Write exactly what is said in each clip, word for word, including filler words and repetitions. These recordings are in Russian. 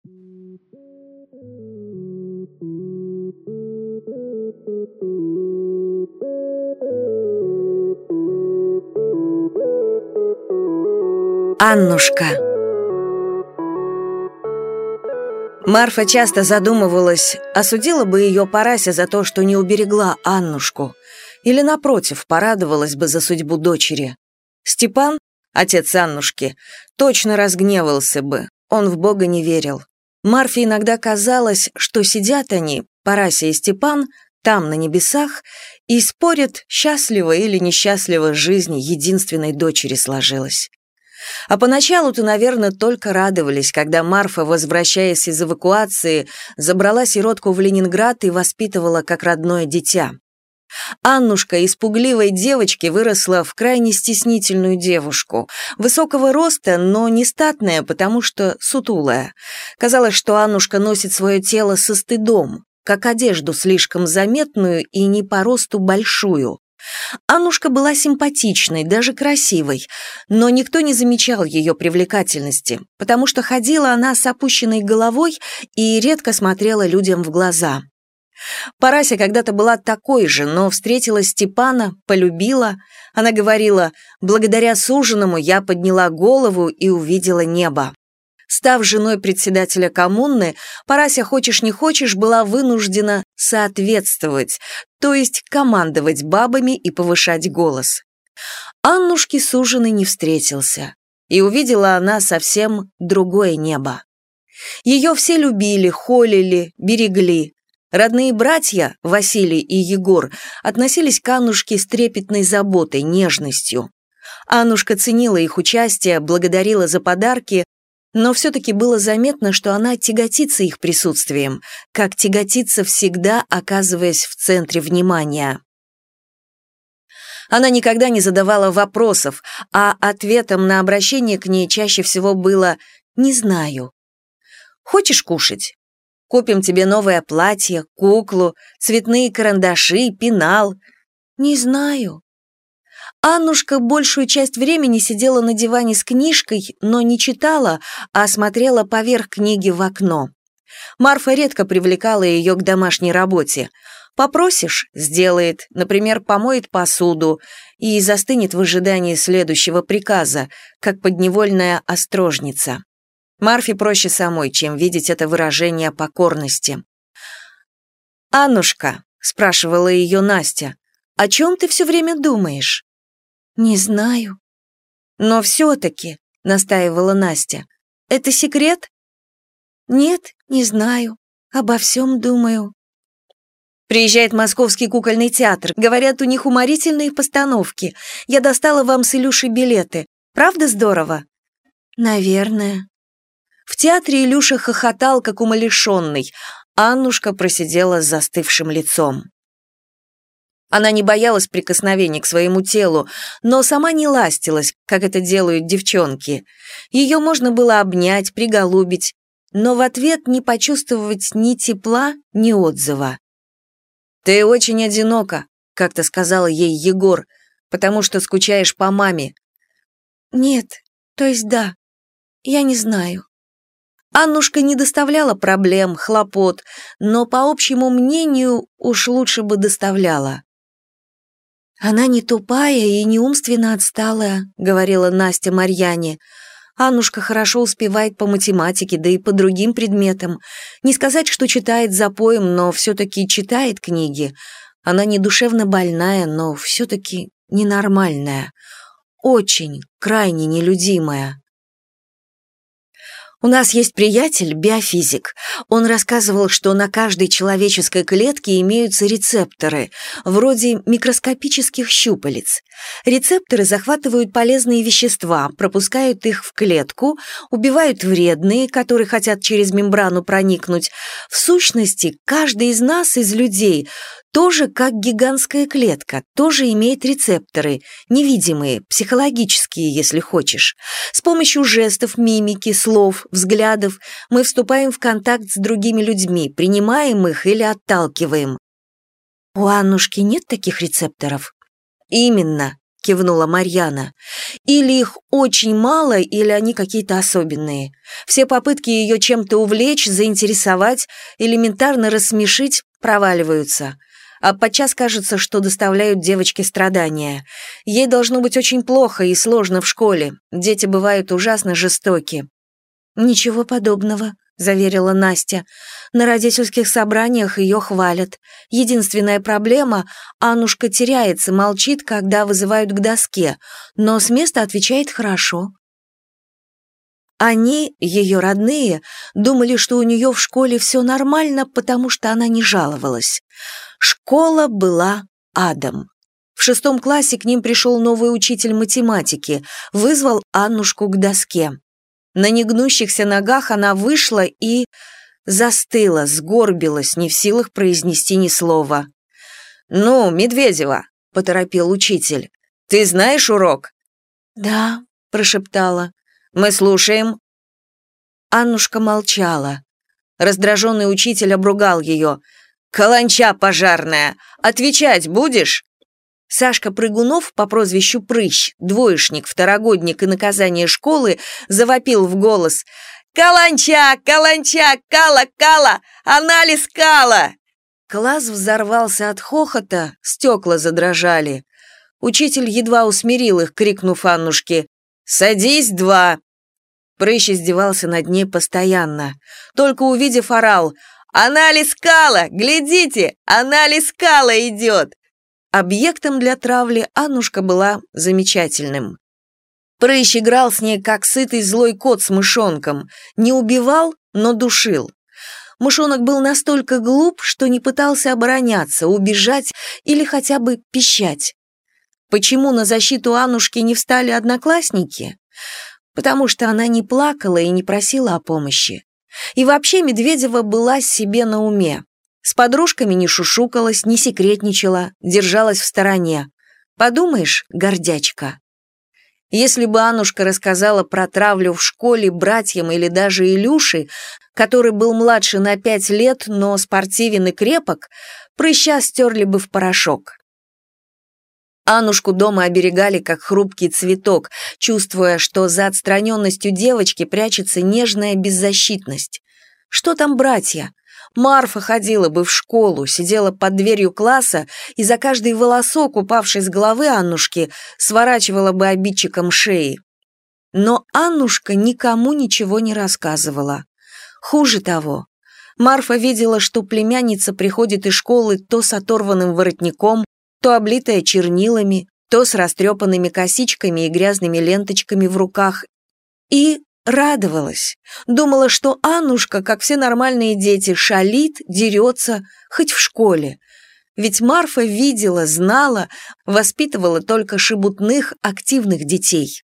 Аннушка. Марфа часто задумывалась, осудила бы ее Парася за то, что не уберегла Аннушку, или, напротив, порадовалась бы за судьбу дочери. Степан, отец Аннушки, точно разгневался бы, он в Бога не верил. Марфе иногда казалось, что сидят они, Парася и Степан, там, на небесах, и спорят, счастливо или несчастливо жизнь единственной дочери сложилась. А поначалу-то, наверное, только радовались, когда Марфа, возвращаясь из эвакуации, забрала сиротку в Ленинград и воспитывала как родное дитя. Аннушка из пугливой девочки выросла в крайне стеснительную девушку, высокого роста, но не статная, потому что сутулая. Казалось, что Аннушка носит свое тело со стыдом, как одежду слишком заметную и не по росту большую. Аннушка была симпатичной, даже красивой, но никто не замечал ее привлекательности, потому что ходила она с опущенной головой и редко смотрела людям в глаза. Парася когда-то была такой же, но встретила Степана, полюбила. Она говорила: «Благодаря суженому я подняла голову и увидела небо». Став женой председателя коммуны, Парася, хочешь не хочешь, была вынуждена соответствовать, то есть командовать бабами и повышать голос. Аннушке суженый не встретился, и увидела она совсем другое небо. Ее все любили, холили, берегли. Родные братья, Василий и Егор, относились к Аннушке с трепетной заботой, нежностью. Аннушка ценила их участие, благодарила за подарки, но все-таки было заметно, что она тяготится их присутствием, как тяготится всегда, оказываясь в центре внимания. Она никогда не задавала вопросов, а ответом на обращение к ней чаще всего было «не знаю». «Хочешь кушать? Купим тебе новое платье, куклу, цветные карандаши, пенал». «Не знаю». Аннушка большую часть времени сидела на диване с книжкой, но не читала, а смотрела поверх книги в окно. Марфа редко привлекала ее к домашней работе. Попросишь — сделает, например, помоет посуду и застынет в ожидании следующего приказа, как подневольная острожница. Марфе проще самой, чем видеть это выражение покорности. «Аннушка», — спрашивала ее Настя, — «о чем ты все время думаешь?» «Не знаю». «Но все-таки», — настаивала Настя, — «это секрет?» «Нет, не знаю. Обо всем думаю». «Приезжает Московский кукольный театр. Говорят, у них уморительные постановки. Я достала вам с Илюшей билеты. Правда здорово?» «Наверное». В театре Илюша хохотал, как умалишенный. Аннушка просидела с застывшим лицом. Она не боялась прикосновений к своему телу, но сама не ластилась, как это делают девчонки. Ее можно было обнять, приголубить, но в ответ не почувствовать ни тепла, ни отзыва. «Ты очень одинока», — как-то сказал ей Егор, «потому что скучаешь по маме». «Нет, то есть да, я не знаю». Аннушка не доставляла проблем, хлопот, но, по общему мнению, уж лучше бы доставляла. «Она не тупая и не умственно отсталая», — говорила Настя Марьяне. «Аннушка хорошо успевает по математике, да и по другим предметам. Не сказать, что читает запоем, но все-таки читает книги. Она не душевно больная, но все-таки ненормальная. Очень, крайне нелюдимая». У нас есть приятель, биофизик. Он рассказывал, что на каждой человеческой клетке имеются рецепторы, вроде микроскопических щупалец. Рецепторы захватывают полезные вещества, пропускают их в клетку, убивают вредные, которые хотят через мембрану проникнуть. В сущности, каждый из нас, из людей, тоже как гигантская клетка, тоже имеет рецепторы, невидимые, психологические, если хочешь. С помощью жестов, мимики, слов, взглядов мы вступаем в контакт с другими людьми, принимаем их или отталкиваем. У Аннушки нет таких рецепторов? Именно. — кивнула Марьяна. «Или их очень мало, или они какие-то особенные. Все попытки ее чем-то увлечь, заинтересовать, элементарно рассмешить проваливаются. А подчас кажется, что доставляют девочке страдания. Ей должно быть очень плохо и сложно в школе. Дети бывают ужасно жестоки». «Ничего подобного», — заверила Настя. «На родительских собраниях ее хвалят. Единственная проблема — Аннушка теряется, молчит, когда вызывают к доске, но с места отвечает хорошо». Они, ее родные, думали, что у нее в школе все нормально, потому что она не жаловалась. Школа была адом. В шестом классе к ним пришел новый учитель математики, вызвал Аннушку к доске. На негнущихся ногах она вышла и застыла, сгорбилась, не в силах произнести ни слова. «Ну, Медведева», — поторопил учитель, — «ты знаешь урок?» «Да», — прошептала. «Мы слушаем». Аннушка молчала. Раздраженный учитель обругал ее. «Каланча пожарная! Отвечать будешь?» Сашка Прыгунов по прозвищу Прыщ, двоечник, второгодник и наказание школы, завопил в голос: «Каланча! Каланча! Кала! Кала! Анализ кала!» Класс взорвался от хохота, стекла задрожали. Учитель едва усмирил их, крикнув Аннушке: «Садись, два!» Прыщ издевался над ней постоянно. Только увидев, орал: «Анализ кала! Глядите! Анализ кала идет!» Объектом для травли Аннушка была замечательным. Прыщ играл с ней, как сытый злой кот с мышонком. Не убивал, но душил. Мышонок был настолько глуп, что не пытался обороняться, убежать или хотя бы пищать. Почему на защиту Аннушки не встали одноклассники? Потому что она не плакала и не просила о помощи. И вообще Медведева была себе на уме. С подружками не шушукалась, не секретничала, держалась в стороне. Подумаешь, гордячка. Если бы Аннушка рассказала про травлю в школе братьям или даже Илюше, который был младше на пять лет, но спортивен и крепок, Прыща стерли бы в порошок. Аннушку дома оберегали как хрупкий цветок, чувствуя, что за отстраненностью девочки прячется нежная беззащитность. Что там братья? Марфа ходила бы в школу, сидела под дверью класса и за каждый волосок, упавший с головы Аннушки, сворачивала бы обидчикам шеи. Но Аннушка никому ничего не рассказывала. Хуже того, Марфа видела, что племянница приходит из школы то с оторванным воротником, то облитая чернилами, то с растрепанными косичками и грязными ленточками в руках, и радовалась. Думала, что Аннушка, как все нормальные дети, шалит, дерется, хоть в школе. Ведь Марфа видела, знала, воспитывала только шебутных, активных детей.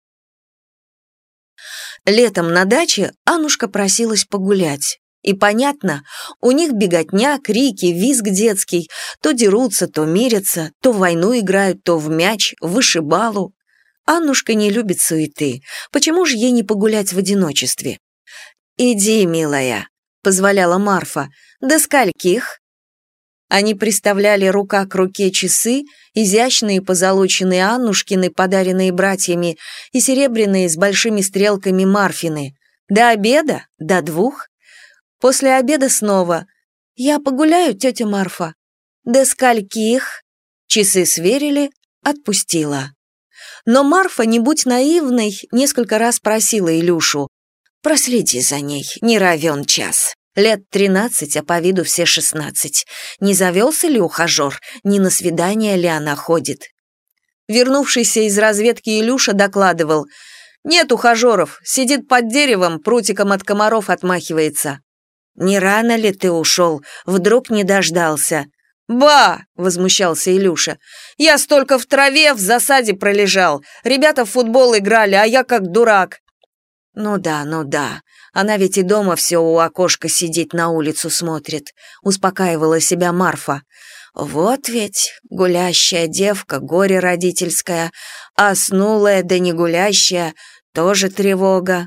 Летом на даче Аннушка просилась погулять. И понятно, у них беготня, крики, визг детский, то дерутся, то мирятся, то в войну играют, то в мяч, в вышибалу. Аннушка не любит суеты. Почему же ей не погулять в одиночестве? «Иди, милая», — позволяла Марфа. «До скольких?» Они приставляли рука к руке часы, изящные позолоченные Аннушкины, подаренные братьями, и серебряные с большими стрелками Марфины. До обеда? До двух? После обеда снова. «Я погуляю, тетя Марфа». «До скольких?» Часы сверили, отпустила. Но Марфа, не будь наивной, несколько раз просила Илюшу: «Проследи за ней, не равен час. Лет тринадцать, а по виду все шестнадцать. Не завелся ли ухажер, не на свидание ли она ходит?» Вернувшийся из разведки Илюша докладывал: «Нет ухажеров, сидит под деревом, прутиком от комаров отмахивается». «Не рано ли ты ушел? Вдруг не дождался?» «Ба!» — возмущался Илюша. «Я столько в траве, в засаде пролежал. Ребята в футбол играли, а я как дурак». «Ну да, ну да. Она ведь и дома все у окошка сидит, на улицу смотрит», — успокаивала себя Марфа. «Вот ведь гулящая девка, горе родительское, а снулая да не гулящая, тоже тревога».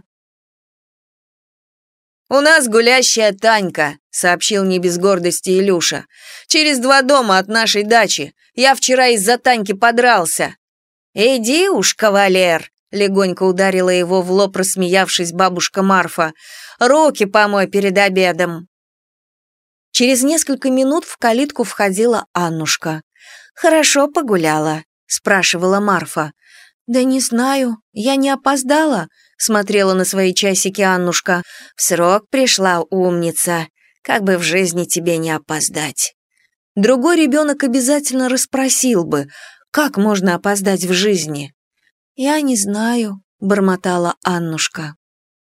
«У нас гулящая Танька», — сообщил не без гордости Илюша. «Через два дома от нашей дачи. Я вчера из-за Таньки подрался». «Иди уж, кавалер!» — легонько ударила его в лоб, рассмеявшись бабушка Марфа. «Руки помой перед обедом!» Через несколько минут в калитку входила Аннушка. «Хорошо погуляла?» — спрашивала Марфа. «Да не знаю, я не опоздала», — смотрела на свои часики Аннушка. «В срок пришла, умница. Как бы в жизни тебе не опоздать». Другой ребенок обязательно расспросил бы, как можно опоздать в жизни. «Я не знаю», — бормотала Аннушка.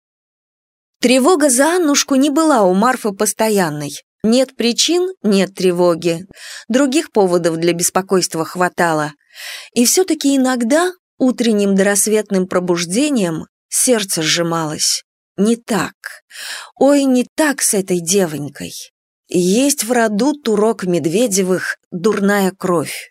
Тревога за Аннушку не была у Марфы постоянной. Нет причин — нет тревоги. Других поводов для беспокойства хватало. И все-таки иногда, утренним дорассветным пробуждением, сердце сжималось. Не так. Ой, не так с этой девонькой. Есть в роду Турок Медведевых дурная кровь.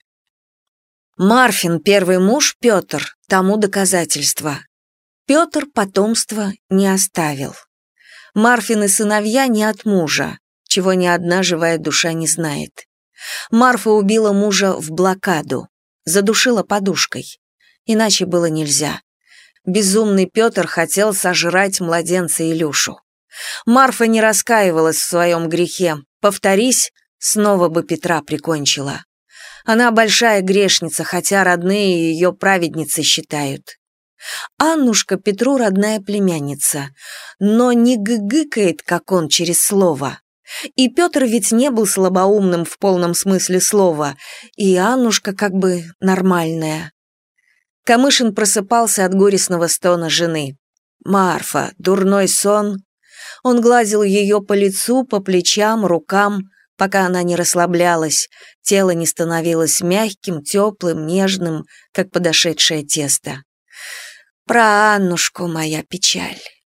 Марфин первый муж Петр тому доказательство. Петр потомства не оставил. Марфины сыновья не от мужа, чего ни одна живая душа не знает. Марфа убила мужа в блокаду, задушила подушкой. Иначе было нельзя. Безумный Петр хотел сожрать младенца Илюшу. Марфа не раскаивалась в своем грехе. Повторись, снова бы Петра прикончила. Она большая грешница, хотя родные ее праведницей считают. Аннушка Петру родная племянница, но не гыгыкает, как он, через слово. И Петр ведь не был слабоумным в полном смысле слова, и Аннушка как бы нормальная. Камышин просыпался от горестного стона жены. «Марфа, дурной сон?» Он гладил ее по лицу, по плечам, рукам, пока она не расслаблялась, тело не становилось мягким, теплым, нежным, как подошедшее тесто. «Про Аннушку моя печаль».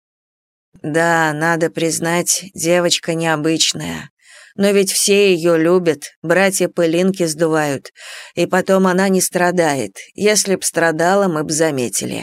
«Да, надо признать, девочка необычная. Но ведь все ее любят, братья пылинки сдувают, и потом она не страдает. Если б страдала, мы б заметили».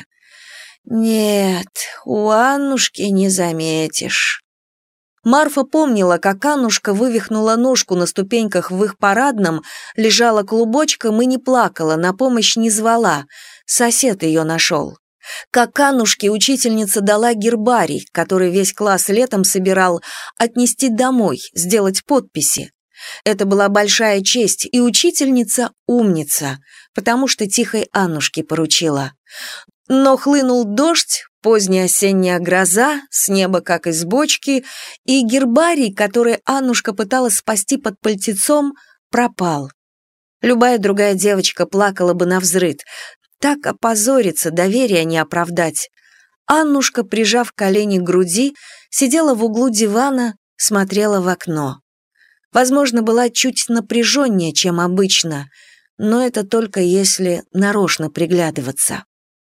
«Нет, у Аннушки не заметишь». Марфа помнила, как Аннушка вывихнула ножку на ступеньках в их парадном, лежала клубочком и не плакала, на помощь не звала. Сосед ее нашел. Как Аннушке учительница дала гербарий, который весь класс летом собирал, отнести домой, сделать подписи. Это была большая честь, и учительница умница, потому что тихой Аннушке поручила. Но хлынул дождь, поздняя осенняя гроза, с неба как из бочки, и гербарий, который Аннушка пыталась спасти под пальтецом, пропал. Любая другая девочка плакала бы навзрыд. Так опозориться, доверия не оправдать. Аннушка, прижав колени к груди, сидела в углу дивана, смотрела в окно. Возможно, была чуть напряженнее, чем обычно, но это только если нарочно приглядываться.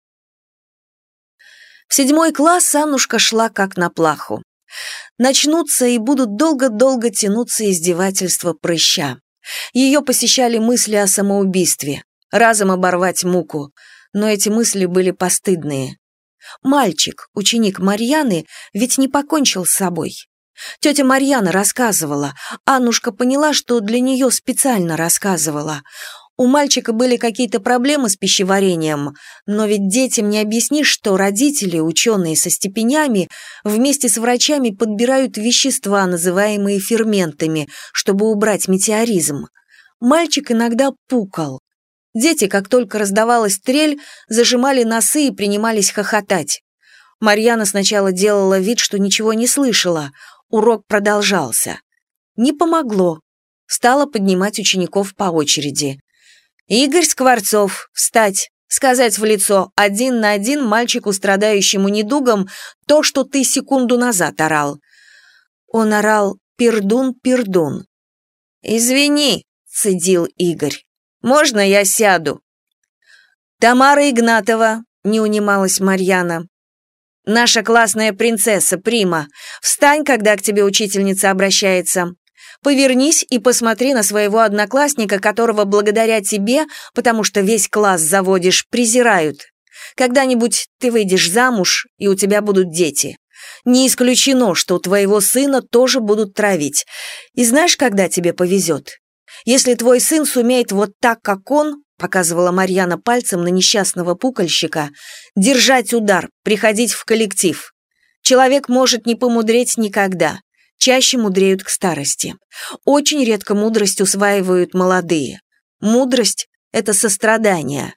В седьмой класс Аннушка шла как на плаху. Начнутся и будут долго-долго тянуться издевательства прыща. Ее посещали мысли о самоубийстве, разом оборвать муку, но эти мысли были постыдные. Мальчик, ученик Марьяны, ведь не покончил с собой. Тетя Марьяна рассказывала, Аннушка поняла, что для нее специально рассказывала. У мальчика были какие-то проблемы с пищеварением, но ведь детям не объяснишь, что родители, ученые со степенями, вместе с врачами подбирают вещества, называемые ферментами, чтобы убрать метеоризм. Мальчик иногда пукал. Дети, как только раздавалась трель, зажимали носы и принимались хохотать. Марьяна сначала делала вид, что ничего не слышала. Урок продолжался. Не помогло. Стала поднимать учеников по очереди. «Игорь Скворцов, встать, сказать в лицо, один на один мальчику, страдающему недугом, то, что ты секунду назад орал». Он орал «Пердун, пердун». «Извини», — цедил Игорь, — «можно я сяду?» «Тамара Игнатова», — не унималась Марьяна. «Наша классная принцесса, Прима, встань, когда к тебе учительница обращается. Повернись и посмотри на своего одноклассника, которого благодаря тебе, потому что весь класс заводишь, презирают. Когда-нибудь ты выйдешь замуж, и у тебя будут дети. Не исключено, что у твоего сына тоже будут травить. И знаешь, когда тебе повезет? Если твой сын сумеет вот так, как он, показывала Марьяна пальцем на несчастного пукольщика, держать удар, приходить в коллектив. Человек может не помудреть никогда. Чаще мудреют к старости. Очень редко мудрость усваивают молодые. Мудрость — это сострадание.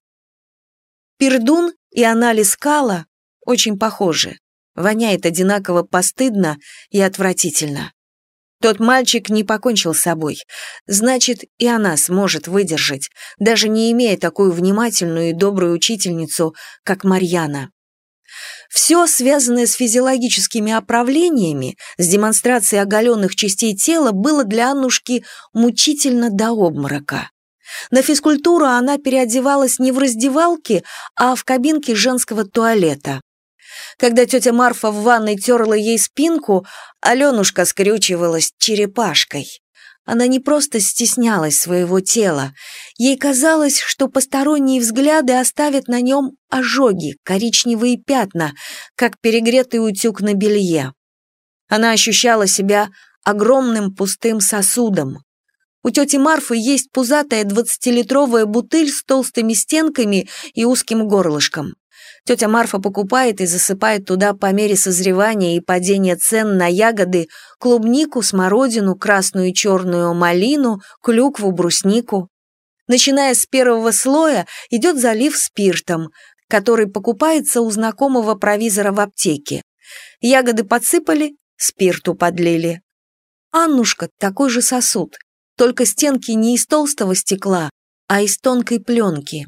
Пердун и анализ кала очень похожи. Воняет одинаково постыдно и отвратительно. Тот мальчик не покончил с собой. Значит, и она сможет выдержать, даже не имея такую внимательную и добрую учительницу, как Марьяна. Все, связанное с физиологическими оправлениями, с демонстрацией оголенных частей тела, было для Аннушки мучительно до обморока. На физкультуру она переодевалась не в раздевалке, а в кабинке женского туалета. Когда тетя Марфа в ванной терла ей спинку, Аленушка скрючивалась черепашкой. Она не просто стеснялась своего тела. Ей казалось, что посторонние взгляды оставят на нем ожоги, коричневые пятна, как перегретый утюг на белье. Она ощущала себя огромным пустым сосудом. У тети Марфы есть пузатая двадцатилитровая бутыль с толстыми стенками и узким горлышком. Тетя Марфа покупает и засыпает туда по мере созревания и падения цен на ягоды клубнику, смородину, красную и черную малину, клюкву, бруснику. Начиная с первого слоя идет залив спиртом, который покупается у знакомого провизора в аптеке. Ягоды подсыпали, спирту подлили. Аннушка такой же сосуд, только стенки не из толстого стекла, а из тонкой пленки.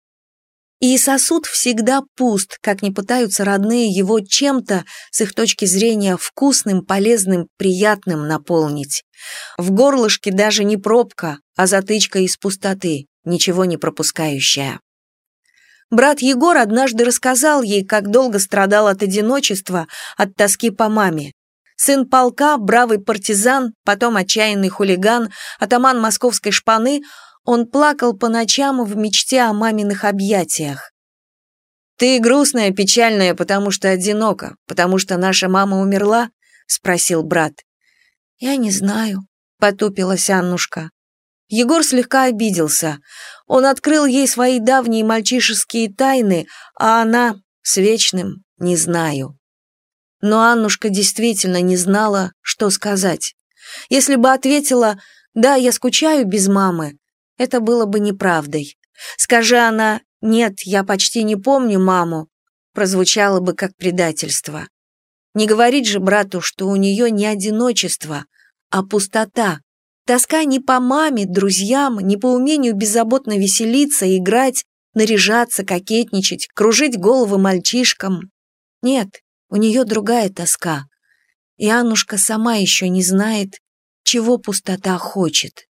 И сосуд всегда пуст, как ни пытаются родные его чем-то, с их точки зрения, вкусным, полезным, приятным наполнить. В горлышке даже не пробка, а затычка из пустоты, ничего не пропускающая. Брат Егор однажды рассказал ей, как долго страдал от одиночества, от тоски по маме. Сын полка, бравый партизан, потом отчаянный хулиган, атаман московской шпаны — он плакал по ночам в мечте о маминых объятиях. «Ты грустная, печальная, потому что одинока, потому что наша мама умерла?» — спросил брат. «Я не знаю», — потупилась Аннушка. Егор слегка обиделся. Он открыл ей свои давние мальчишеские тайны, а она с вечным «не знаю». Но Аннушка действительно не знала, что сказать. Если бы ответила «да, я скучаю без мамы», это было бы неправдой. Скажи она «нет, я почти не помню маму», прозвучало бы как предательство. Не говорить же брату, что у нее не одиночество, а пустота. Тоска не по маме, друзьям, не по умению беззаботно веселиться, играть, наряжаться, кокетничать, кружить головы мальчишкам. Нет, у нее другая тоска. И Аннушка сама еще не знает, чего пустота хочет.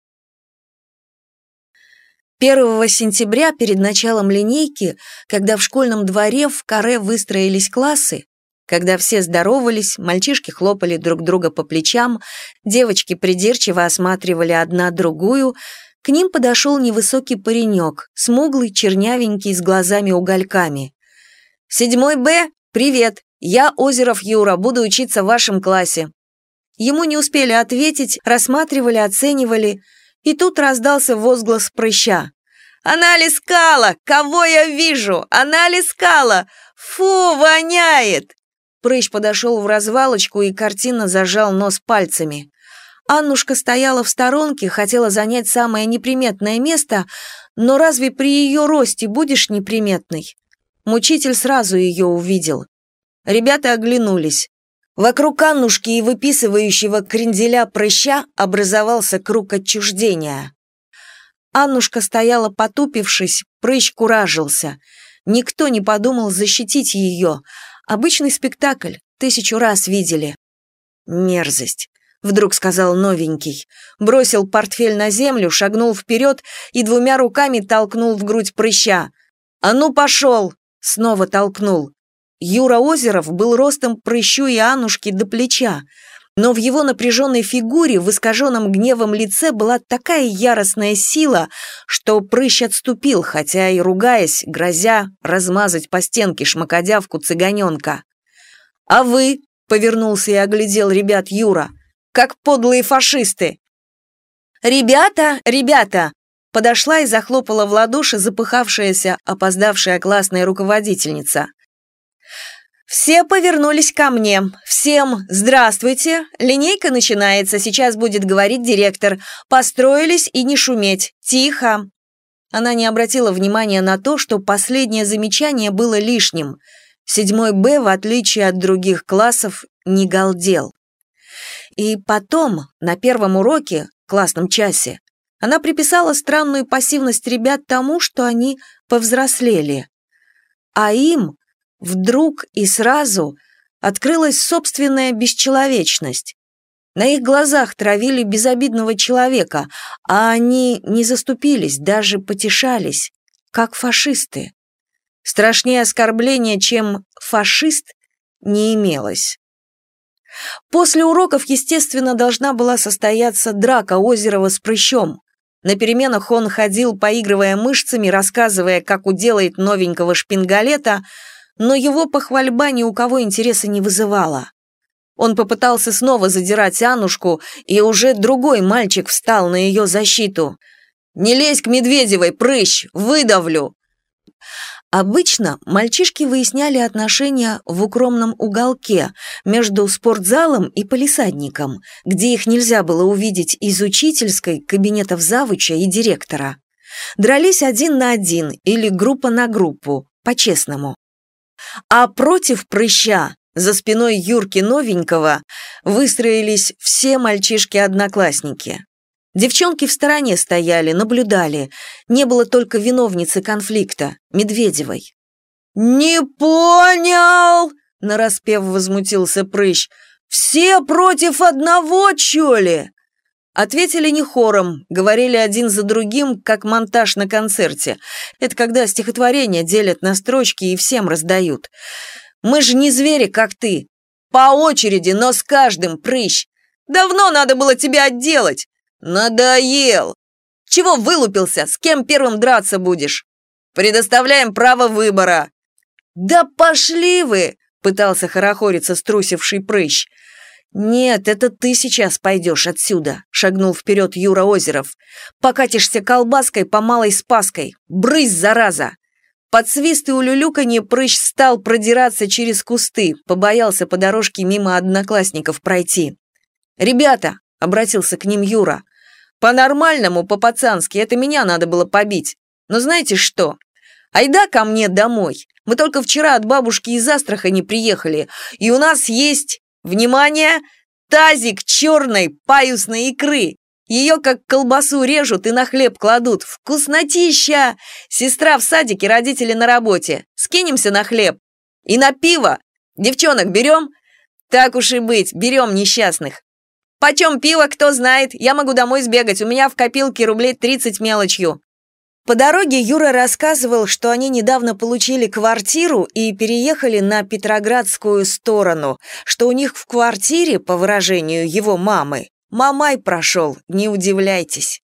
первого сентября, перед началом линейки, когда в школьном дворе в каре выстроились классы, когда все здоровались, мальчишки хлопали друг друга по плечам, девочки придирчиво осматривали одна другую, к ним подошел невысокий паренек, смуглый, чернявенький, с глазами-угольками. «Седьмой Б, привет, я Озеров Юра, буду учиться в вашем классе». Ему не успели ответить, рассматривали, оценивали, и тут раздался возглас прыща. «Анализ кала! Кого я вижу? Анализ кала! Фу, воняет!» Прыщ подошел в развалочку и картинно зажал нос пальцами. Аннушка стояла в сторонке, хотела занять самое неприметное место, но разве при ее росте будешь неприметной? Мучитель сразу ее увидел. Ребята оглянулись. Вокруг Аннушки и выписывающего кренделя прыща образовался круг отчуждения. Аннушка стояла потупившись, прыщ куражился. Никто не подумал защитить ее. Обычный спектакль, тысячу раз видели. «Мерзость», — вдруг сказал новенький. Бросил портфель на землю, шагнул вперед и двумя руками толкнул в грудь прыща. «А ну, пошел!» — снова толкнул. Юра Озеров был ростом прыщу и Аннушки до плеча, но в его напряженной фигуре, в искаженном гневом лице была такая яростная сила, что прыщ отступил, хотя и ругаясь, грозя размазать по стенке шмакодявку-цыганенка. «А вы?» — повернулся и оглядел ребят Юра. «Как подлые фашисты!» «Ребята, ребята!» Подошла и захлопала в ладоши запыхавшаяся, опоздавшая классная руководительница. «Все повернулись ко мне. Всем здравствуйте. Линейка начинается, сейчас будет говорить директор. Построились и не шуметь. Тихо». Она не обратила внимания на то, что последнее замечание было лишним. Седьмой Б, в отличие от других классов, не галдел. И потом, на первом уроке, классном часе, она приписала странную пассивность ребят тому, что они повзрослели. А им вдруг и сразу открылась собственная бесчеловечность. На их глазах травили безобидного человека, а они не заступились, даже потешались, как фашисты. Страшнее оскорбления, чем фашист, не имелось. После уроков, естественно, должна была состояться драка Озерова с Прыщом. На переменах он ходил, поигрывая мышцами, рассказывая, как уделает новенького шпингалета, но его похвальба ни у кого интереса не вызывала. Он попытался снова задирать Аннушку, и уже другой мальчик встал на ее защиту. «Не лезь к Медведевой, Прыщ, выдавлю!» Обычно мальчишки выясняли отношения в укромном уголке между спортзалом и палисадником, где их нельзя было увидеть из учительской, кабинетов завуча и директора. Дрались один на один или группа на группу, по-честному. А против Прыща, за спиной Юрки Новенького, выстроились все мальчишки-одноклассники. Девчонки в стороне стояли, наблюдали. Не было только виновницы конфликта, Медведевой. «Не понял!» — нараспев возмутился Прыщ. «Все против одного, чё ли?» Ответили не хором, говорили один за другим, как монтаж на концерте. Это когда стихотворения делят на строчки и всем раздают. «Мы же не звери, как ты. По очереди, но с каждым, Прыщ. Давно надо было тебя отделать. Надоел. Чего вылупился? С кем первым драться будешь? Предоставляем право выбора». «Да пошли вы!» — пытался хорохориться струсивший Прыщ. «Нет, это ты сейчас пойдешь отсюда», — шагнул вперед Юра Озеров. «Покатишься колбаской по Малой Спасской. Брысь, зараза!» Под свист и улюлюканье Прыщ стал продираться через кусты, побоялся по дорожке мимо одноклассников пройти. «Ребята», — обратился к ним Юра, — «по-нормальному, по-пацански, это меня надо было побить. Но знаете что? Айда ко мне домой. Мы только вчера от бабушки из Астрахани приехали, и у нас есть, внимание, тазик черной паюсной икры. Ее как колбасу режут и на хлеб кладут. Вкуснотища! Сестра в садике, родители на работе. Скинемся на хлеб. И на пиво. Девчонок берем? Так уж и быть, берем несчастных. Почем пиво, кто знает? Я могу домой сбегать, у меня в копилке рублей тридцать мелочью». По дороге Юра рассказывал, что они недавно получили квартиру и переехали на Петроградскую сторону, что у них в квартире, по выражению его мамы, мамай прошел, не удивляйтесь.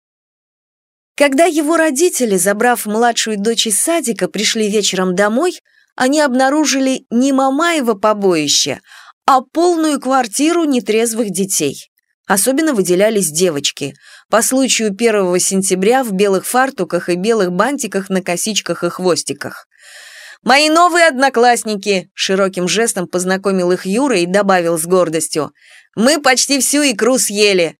Когда его родители, забрав младшую дочь из садика, пришли вечером домой, они обнаружили не Мамаево побоище, а полную квартиру нетрезвых детей. Особенно выделялись девочки. По случаю первого сентября в белых фартуках и белых бантиках на косичках и хвостиках. «Мои новые одноклассники!» — широким жестом познакомил их Юра и добавил с гордостью. «Мы почти всю икру съели!»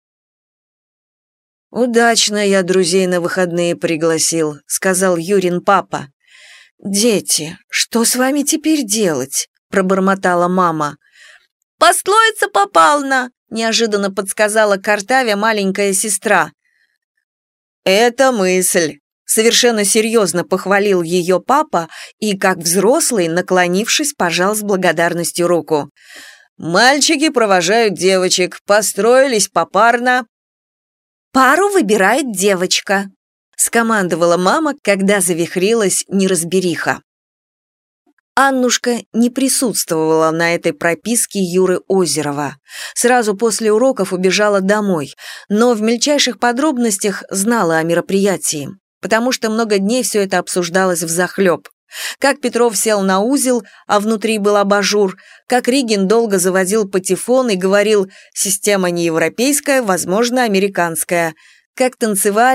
«Удачно я друзей на выходные пригласил», — сказал Юрин папа. «Дети, что с вами теперь делать?» — пробормотала мама. «Пословица попална!» — неожиданно подсказала Картавя маленькая сестра. «Это мысль!» — совершенно серьезно похвалил ее папа и, как взрослый, наклонившись, пожал с благодарностью руку. «Мальчики провожают девочек, построились попарно». «Пару выбирает девочка», — скомандовала мама, когда завихрилась неразбериха. Аннушка не присутствовала на этой прописке Юры Озерова. Сразу после уроков убежала домой, но в мельчайших подробностях знала о мероприятии, потому что много дней все это обсуждалось взахлеб. Как Петров сел на узел, а внутри был абажур, как Ригин долго заводил патефон и говорил «система не европейская, возможно, американская», как танцевали,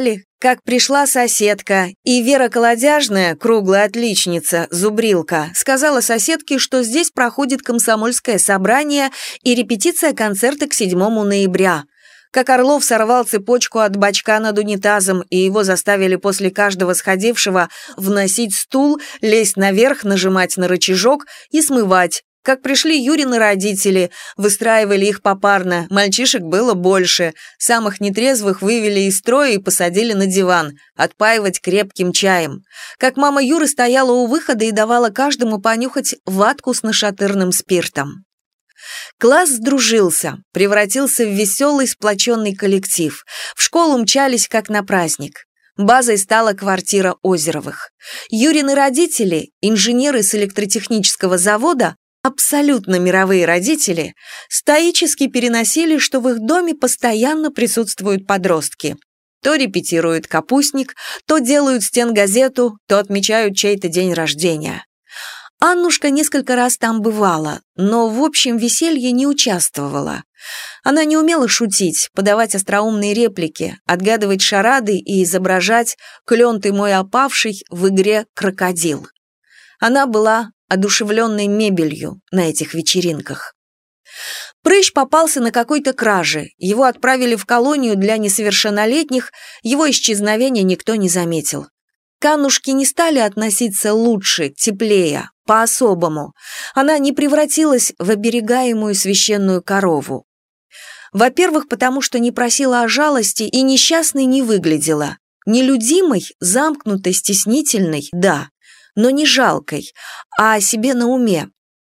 как пришла соседка, и Вера Колодяжная, круглая отличница, зубрилка, сказала соседке, что здесь проходит комсомольское собрание и репетиция концерта к седьмому ноября. Как Орлов сорвал цепочку от бачка над унитазом, и его заставили после каждого сходившего вносить стул, лезть наверх, нажимать на рычажок и смывать. Как пришли Юрины родители, выстраивали их попарно, мальчишек было больше, самых нетрезвых вывели из строя и посадили на диван, отпаивать крепким чаем. Как мама Юры стояла у выхода и давала каждому понюхать ватку с нашатырным спиртом. Класс сдружился, превратился в веселый сплоченный коллектив. В школу мчались, как на праздник. Базой стала квартира Озеровых. Юрины родители, инженеры с электротехнического завода, абсолютно мировые родители, стоически переносили, что в их доме постоянно присутствуют подростки. То репетируют капустник, то делают стенгазету, то отмечают чей-то день рождения. Аннушка несколько раз там бывала, но в общем веселье не участвовала. Она не умела шутить, подавать остроумные реплики, отгадывать шарады и изображать «клен ты мой опавший» в игре «Крокодил». Она была одушевленной мебелью на этих вечеринках. Прыщ попался на какой-то краже, его отправили в колонию для несовершеннолетних, его исчезновения никто не заметил. К Аннушке не стали относиться лучше, теплее, по-особому. Она не превратилась в оберегаемую священную корову. Во-первых, потому что не просила о жалости и несчастной не выглядела. Нелюдимой, замкнутой, стеснительной, да, но не жалкой, а о себе на уме.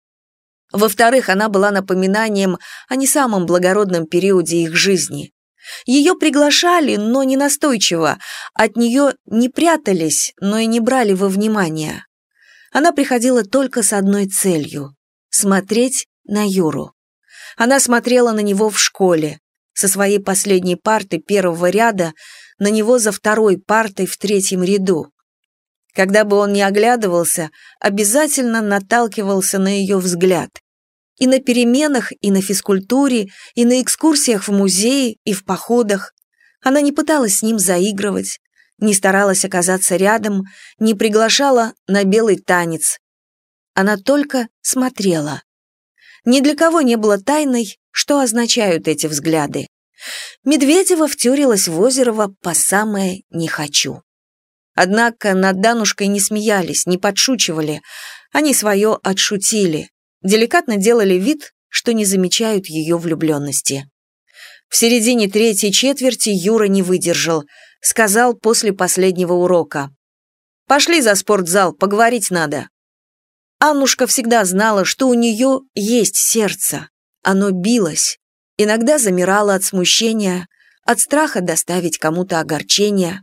Во-вторых, она была напоминанием о не самом благородном периоде их жизни. Ее приглашали, но не настойчиво, от нее не прятались, но и не брали во внимание. Она приходила только с одной целью – смотреть на Юру. Она смотрела на него в школе, со своей последней парты первого ряда, на него за второй партой в третьем ряду. Когда бы он ни оглядывался, обязательно наталкивался на ее взгляд. И на переменах, и на физкультуре, и на экскурсиях в музее, и в походах. Она не пыталась с ним заигрывать, не старалась оказаться рядом, не приглашала на белый танец. Она только смотрела. Ни для кого не было тайной, что означают эти взгляды. Медведева втюрилась в Озерова по самое «не хочу». Однако над Данушкой не смеялись, не подшучивали, они свое отшутили. Деликатно делали вид, что не замечают ее влюбленности. В середине третьей четверти Юра не выдержал, сказал после последнего урока: «Пошли за спортзал, поговорить надо». Аннушка всегда знала, что у нее есть сердце. Оно билось, иногда замирало от смущения, от страха доставить кому-то огорчение.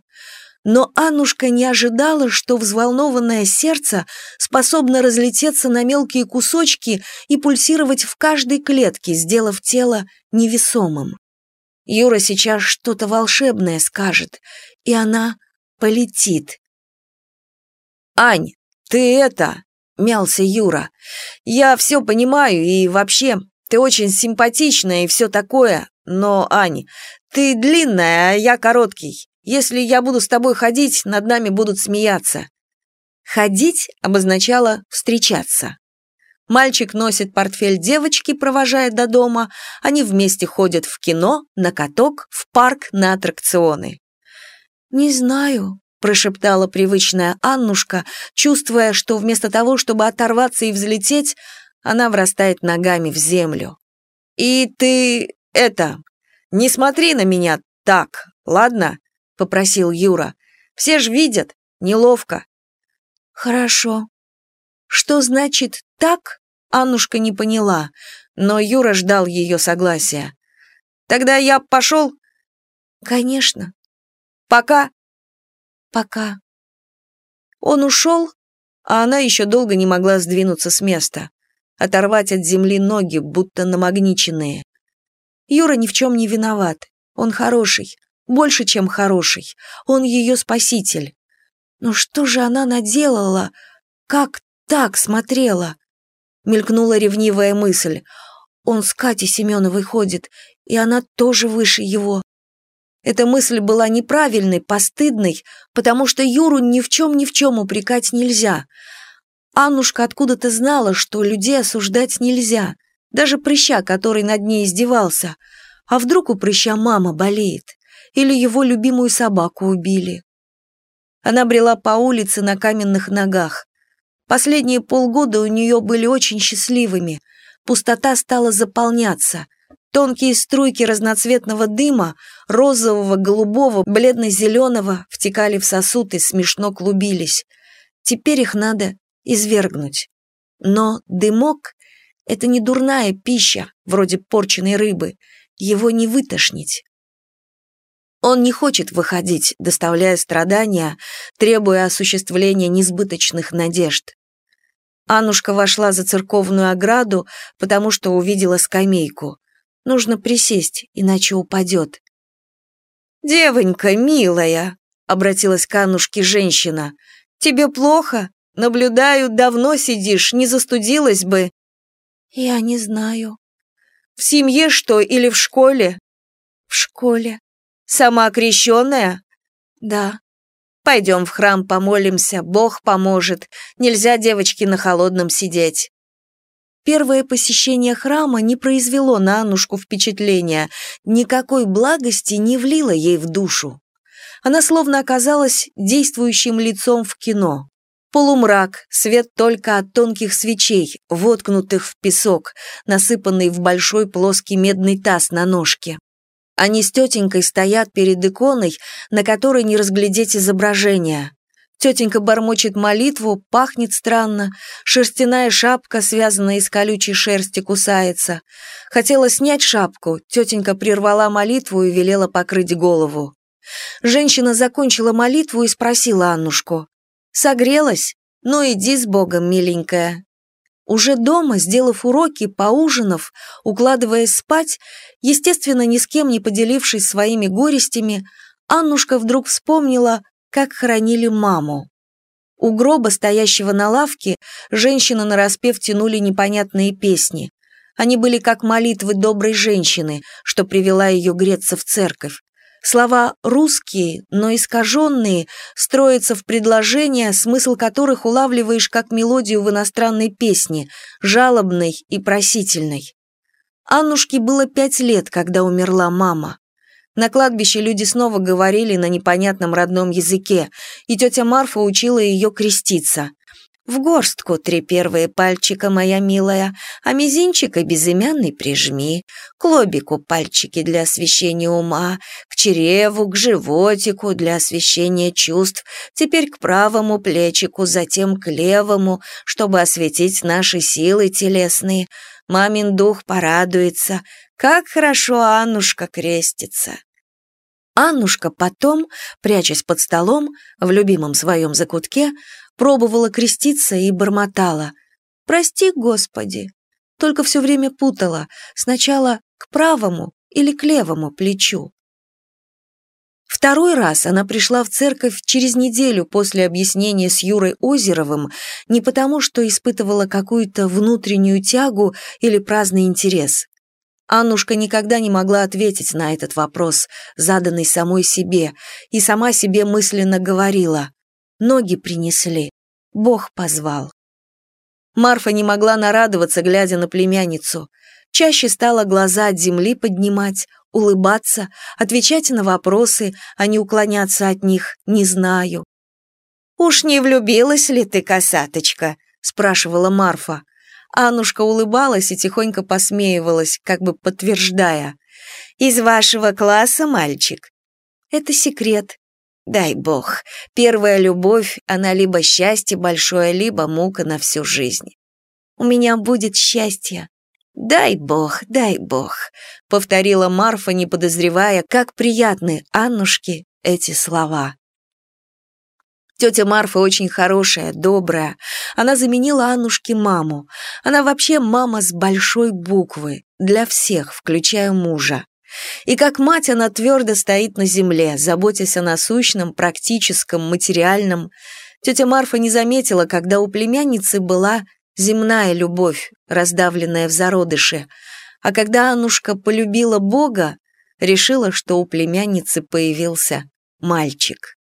Но Аннушка не ожидала, что взволнованное сердце способно разлететься на мелкие кусочки и пульсировать в каждой клетке, сделав тело невесомым. Юра сейчас что-то волшебное скажет, и она полетит. «Ань, ты это...» — мялся Юра. «Я все понимаю, и вообще, ты очень симпатичная и все такое, но, Ань, ты длинная, а я короткий. Если я буду с тобой ходить, над нами будут смеяться». «Ходить» обозначало «встречаться». Мальчик носит портфель девочки, провожая до дома, они вместе ходят в кино, на каток, в парк, на аттракционы. «Не знаю», – прошептала привычная Аннушка, чувствуя, что вместо того, чтобы оторваться и взлететь, она врастает ногами в землю. «И ты, это, не смотри на меня так, ладно?» — попросил Юра. «Все ж видят, неловко». «Хорошо». Что значит «так», Аннушка не поняла, но Юра ждал ее согласия. «Тогда я пошел?» «Конечно». «Пока?» «Пока». Он ушел, а она еще долго не могла сдвинуться с места, оторвать от земли ноги, будто намагниченные. Юра ни в чем не виноват, он хороший. Больше, чем хороший. Он ее спаситель. Но что же она наделала? Как так смотрела? Мелькнула ревнивая мысль. Он с Катей Семеновой ходит, и она тоже выше его. Эта мысль была неправильной, постыдной, потому что Юру ни в чем ни в чем упрекать нельзя. Аннушка откуда-то знала, что людей осуждать нельзя, даже прыща, который над ней издевался. А вдруг у прыща мама болеет? Или его любимую собаку убили? Она брела по улице на каменных ногах. Последние полгода у нее были очень счастливыми. Пустота стала заполняться. Тонкие струйки разноцветного дыма, розового, голубого, бледно-зеленого, втекали в сосуд и смешно клубились. Теперь их надо извергнуть. Но дымок — это не дурная пища, вроде порченой рыбы. Его не вытошнить. Он не хочет выходить, доставляя страдания, требуя осуществления несбыточных надежд. Аннушка вошла за церковную ограду, потому что увидела скамейку. Нужно присесть, иначе упадет. «Девонька, милая», — обратилась к Аннушке женщина, — «тебе плохо? Наблюдаю, давно сидишь, не застудилась бы». «Я не знаю». «В семье, что, или в школе?» «В школе». «Сама крещенная?» «Да». «Пойдем в храм помолимся, Бог поможет. Нельзя девочке на холодном сидеть». Первое посещение храма не произвело на Аннушку впечатления, никакой благости не влило ей в душу. Она словно оказалась действующим лицом в кино. Полумрак, свет только от тонких свечей, воткнутых в песок, насыпанный в большой плоский медный таз на ножке. Они с тетенькой стоят перед иконой, на которой не разглядеть изображения. Тетенька бормочет молитву, пахнет странно, шерстяная шапка, связанная из колючей шерсти, кусается. Хотела снять шапку, тетенька прервала молитву и велела покрыть голову. Женщина закончила молитву и спросила Аннушку: «Согрелась? Ну иди с Богом, миленькая». Уже дома, сделав уроки, поужинав, укладываясь спать, естественно, ни с кем не поделившись своими горестями, Аннушка вдруг вспомнила, как хоронили маму. У гроба, стоящего на лавке, женщины нараспев тянули непонятные песни. Они были как молитвы доброй женщины, что привела ее греться в церковь. Слова русские, но искаженные, строятся в предложения, смысл которых улавливаешь как мелодию в иностранной песне, жалобной и просительной. Аннушке было пять лет, когда умерла мама. На кладбище люди снова говорили на непонятном родном языке, и тетя Марфа учила ее креститься. «В горстку три первые пальчика, моя милая, а мизинчика безымянный прижми, к лобику пальчики для освещения ума, к чреву, к животику для освещения чувств, теперь к правому плечику, затем к левому, чтобы осветить наши силы телесные. Мамин дух порадуется, как хорошо Аннушка крестится». Аннушка потом, прячась под столом, в любимом своем закутке, пробовала креститься и бормотала: «Прости, Господи!» Только все время путала, сначала к правому или к левому плечу. Второй раз она пришла в церковь через неделю после объяснения с Юрой Озеровым не потому, что испытывала какую-то внутреннюю тягу или праздный интерес. Аннушка никогда не могла ответить на этот вопрос, заданный самой себе, и сама себе мысленно говорила: «Ноги принесли, Бог позвал». Марфа не могла нарадоваться, глядя на племянницу. Чаще стала глаза от земли поднимать, улыбаться, отвечать на вопросы, а не уклоняться от них «не знаю». «Уж не влюбилась ли ты, косаточка?» — спрашивала Марфа. Аннушка улыбалась и тихонько посмеивалась, как бы подтверждая: «Из вашего класса мальчик?» «Это секрет». «Дай Бог, первая любовь, она либо счастье большое, либо мука на всю жизнь». «У меня будет счастье». «Дай Бог, дай Бог», — повторила Марфа, не подозревая, как приятны Аннушке эти слова. Тетя Марфа очень хорошая, добрая. Она заменила Аннушке маму. Она вообще мама с большой буквы, для всех, включая мужа. И как мать она твердо стоит на земле, заботясь о насущном, практическом, материальном. Тетя Марфа не заметила, когда у племянницы была земная любовь, раздавленная в зародыше. А когда Аннушка полюбила Бога, решила, что у племянницы появился мальчик.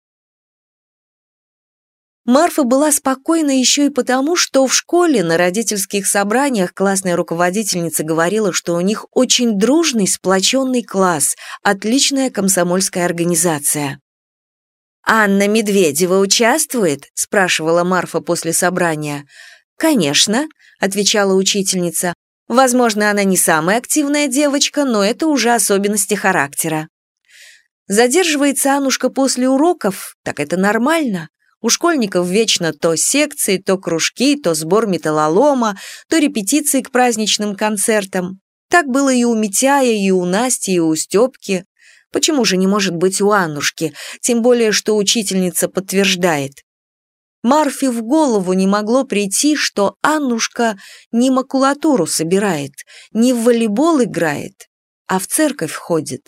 Марфа была спокойна еще и потому, что в школе на родительских собраниях классная руководительница говорила, что у них очень дружный, сплоченный класс, отличная комсомольская организация. «Анна Медведева участвует?» – спрашивала Марфа после собрания. «Конечно», – отвечала учительница. «Возможно, она не самая активная девочка, но это уже особенности характера». Задерживается Аннушка после уроков, так это нормально. У школьников вечно то секции, то кружки, то сбор металлолома, то репетиции к праздничным концертам. Так было и у Митяя, и у Насти, и у Степки. Почему же не может быть у Аннушки, тем более, что учительница подтверждает? Марфе в голову не могло прийти, что Аннушка не макулатуру собирает, не в волейбол играет, а в церковь ходит.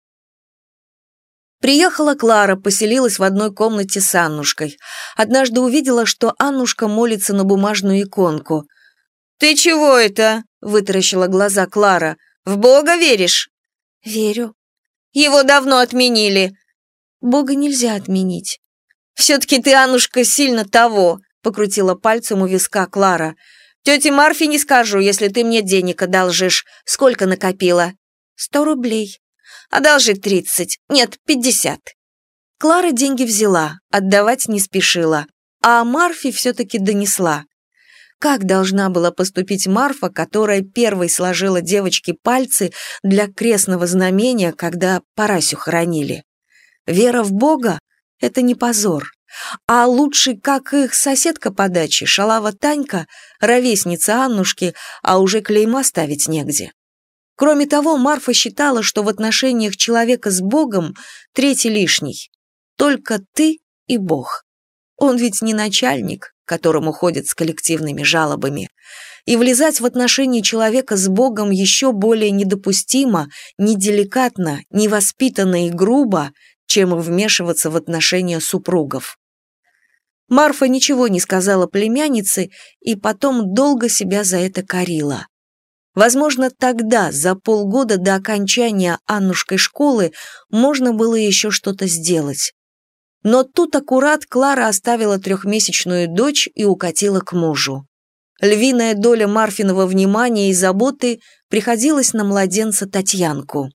Приехала Клара, поселилась в одной комнате с Аннушкой. Однажды увидела, что Аннушка молится на бумажную иконку. «Ты чего это?» – вытаращила глаза Клара. «В Бога веришь?» «Верю». «Его давно отменили». «Бога нельзя отменить». «Все-таки ты, Аннушка, сильно того», – покрутила пальцем у виска Клара. «Тете Марфе не скажу, если ты мне денег одолжишь. Сколько накопила?» «Сто рублей». «Одолжи тридцать. Нет, пятьдесят». Клара деньги взяла, отдавать не спешила, а Марфе все-таки донесла. Как должна была поступить Марфа, которая первой сложила девочке пальцы для крестного знамения, когда Парасю хоронили? Вера в Бога – это не позор. А лучше, как их соседка по даче, шалава Танька, ровесница Аннушки, а уже клейма ставить негде. Кроме того, Марфа считала, что в отношениях человека с Богом третий лишний. Только ты и Бог. Он ведь не начальник, к которому ходят с коллективными жалобами. И влезать в отношения человека с Богом еще более недопустимо, неделикатно, невоспитанно и грубо, чем вмешиваться в отношения супругов. Марфа ничего не сказала племяннице и потом долго себя за это корила. Возможно, тогда, за полгода до окончания Аннушкой школы, можно было еще что-то сделать. Но тут аккурат Клара оставила трехмесячную дочь и укатила к мужу. Львиная доля Марфиного внимания и заботы приходилась на младенца Татьянку.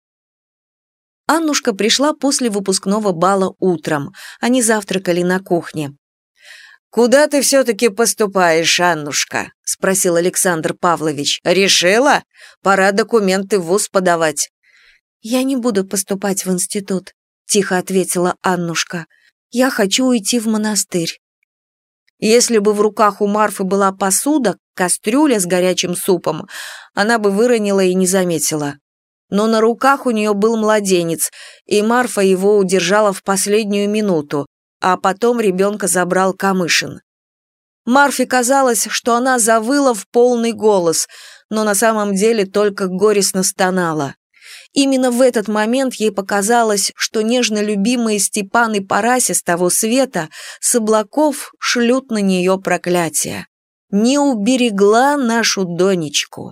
Аннушка пришла после выпускного бала утром. Они завтракали на кухне. «Куда ты все-таки поступаешь, Аннушка?» – спросил Александр Павлович. «Решила? Пора документы в вуз подавать». «Я не буду поступать в институт», – тихо ответила Аннушка. «Я хочу уйти в монастырь». Если бы в руках у Марфы была посуда, кастрюля с горячим супом, она бы выронила и не заметила. Но на руках у нее был младенец, и Марфа его удержала в последнюю минуту, а потом ребенка забрал Камышин. Марфе казалось, что она завыла в полный голос, но на самом деле только горестно стонала. Именно в этот момент ей показалось, что нежно любимые Степан и Парася с того света с облаков шлют на нее проклятие. Не уберегла нашу Донечку.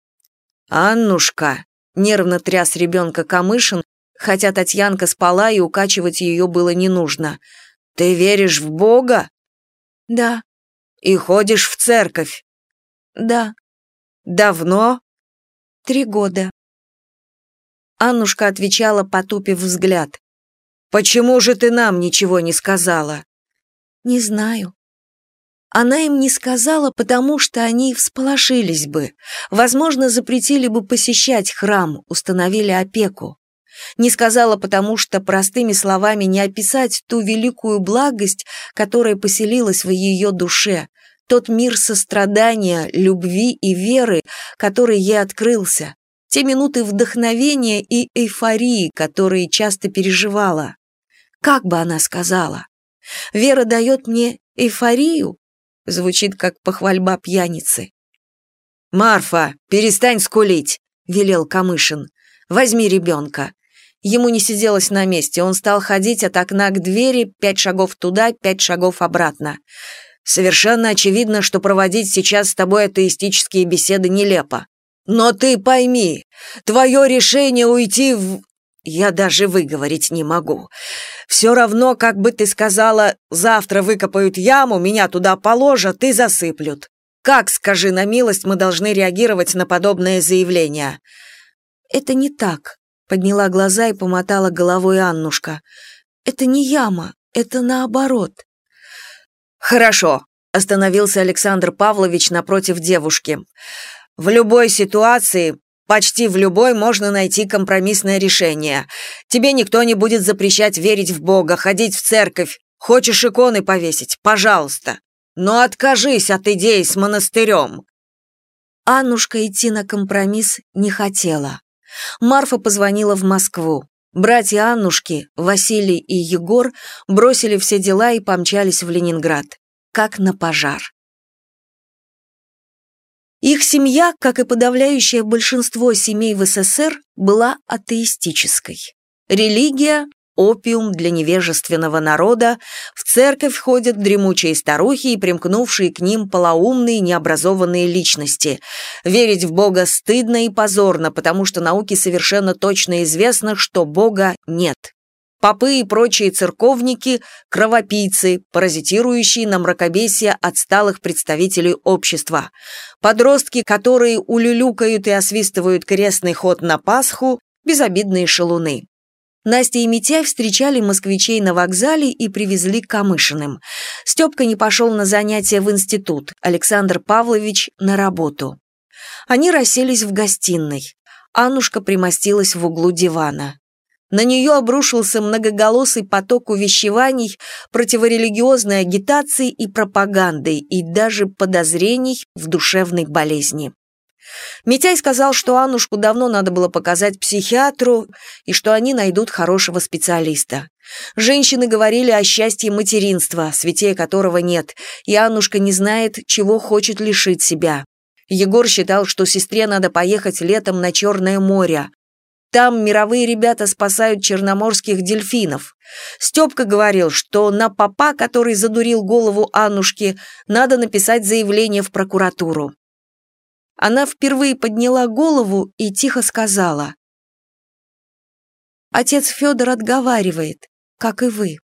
«Аннушка!» — нервно тряс ребенка Камышин, хотя Татьянка спала и укачивать ее было не нужно. «Ты веришь в Бога?» «Да». «И ходишь в церковь?» «Да». «Давно?» «Три года». Аннушка отвечала, потупив взгляд. «Почему же ты нам ничего не сказала?» «Не знаю». Она им не сказала, потому что они всполошились бы, возможно, запретили бы посещать храм, установили опеку. Не сказала, потому что простыми словами не описать ту великую благость, которая поселилась в ее душе, тот мир сострадания, любви и веры, который ей открылся, те минуты вдохновения и эйфории, которые часто переживала. Как бы она сказала? «Вера дает мне эйфорию?» Звучит как похвальба пьяницы. «Марфа, перестань скулить», — велел Камышин. «Возьми ребенка». Ему не сиделось на месте, он стал ходить от окна к двери, пять шагов туда, пять шагов обратно. «Совершенно очевидно, что проводить сейчас с тобой атеистические беседы нелепо. Но ты пойми, твое решение уйти в... Я даже выговорить не могу. Все равно, как бы ты сказала, завтра выкопают яму, меня туда положат и засыплют. Как, скажи на милость, мы должны реагировать на подобное заявление? Это не так, подняла глаза и помотала головой Аннушка. Это не яма, это наоборот. Хорошо, остановился Александр Павлович напротив девушки. В любой ситуации, почти в любой, можно найти компромиссное решение. Тебе никто не будет запрещать верить в Бога, ходить в церковь. Хочешь иконы повесить? Пожалуйста. Но откажись от идеи с монастырем. Аннушка идти на компромисс не хотела. Марфа позвонила в Москву. Братья Аннушки, Василий и Егор, бросили все дела и помчались в Ленинград. Как на пожар. Их семья, как и подавляющее большинство семей в СССР, была атеистической. Религия – опиум для невежественного народа, в церковь ходят дремучие старухи и примкнувшие к ним полоумные необразованные личности. Верить в Бога стыдно и позорно, потому что науке совершенно точно известно, что Бога нет. Попы и прочие церковники – кровопийцы, паразитирующие на мракобесие отсталых представителей общества. Подростки, которые улюлюкают и освистывают крестный ход на Пасху – безобидные шалуны. Настя и Митяй встречали москвичей на вокзале и привезли к Камышиным. Степка не пошел на занятия в институт, Александр Павлович – на работу. Они расселись в гостиной. Аннушка примостилась в углу дивана. На нее обрушился многоголосый поток увещеваний, противорелигиозной агитации и пропаганды, и даже подозрений в душевной болезни. Митяй сказал, что Аннушку давно надо было показать психиатру, и что они найдут хорошего специалиста. Женщины говорили о счастье материнства, святее которого нет, и Аннушка не знает, чего хочет лишить себя. Егор считал, что сестре надо поехать летом на Черное море. Там мировые ребята спасают черноморских дельфинов. Степка говорил, что на попа, который задурил голову Аннушки, надо написать заявление в прокуратуру. Она впервые подняла голову и тихо сказала: «Отец Федор отговаривает, как и вы».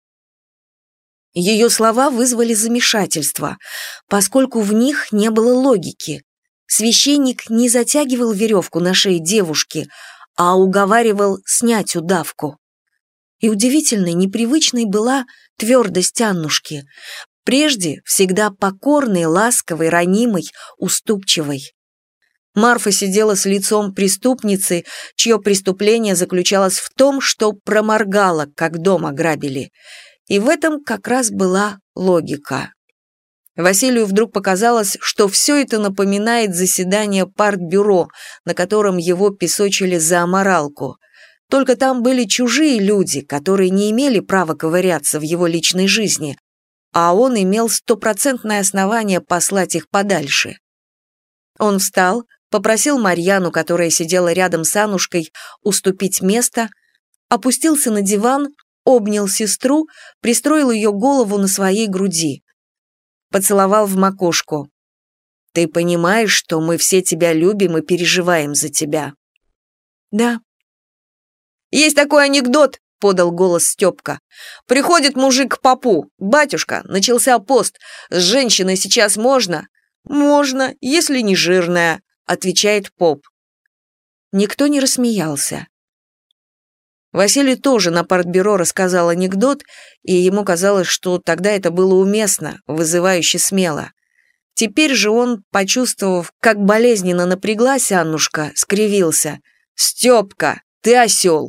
Ее слова вызвали замешательство, поскольку в них не было логики. Священник не затягивал веревку на шее девушки, а уговаривал снять удавку. И удивительной, непривычной была твердость Аннушки, прежде всегда покорной, ласковой, ранимой, уступчивой. Марфа сидела с лицом преступницы, чье преступление заключалось в том, что проморгала, как дом ограбили. И в этом как раз была логика. Василию вдруг показалось, что все это напоминает заседание партбюро, на котором его песочили за аморалку. Только там были чужие люди, которые не имели права ковыряться в его личной жизни, а он имел стопроцентное основание послать их подальше. Он встал, попросил Марьяну, которая сидела рядом с Аннушкой, уступить место, опустился на диван, обнял сестру, пристроил ее голову на своей груди. Поцеловал в макушку. «Ты понимаешь, что мы все тебя любим и переживаем за тебя?» «Да». «Есть такой анекдот», — подал голос Степка. «Приходит мужик к попу. Батюшка, начался пост. С женщиной сейчас можно?» «Можно, если не жирная», — отвечает поп. Никто не рассмеялся. Василий тоже на партбюро рассказал анекдот, и ему казалось, что тогда это было уместно, вызывающе смело. Теперь же он, почувствовав, как болезненно напряглась Аннушка, скривился. «Степка, ты осел!»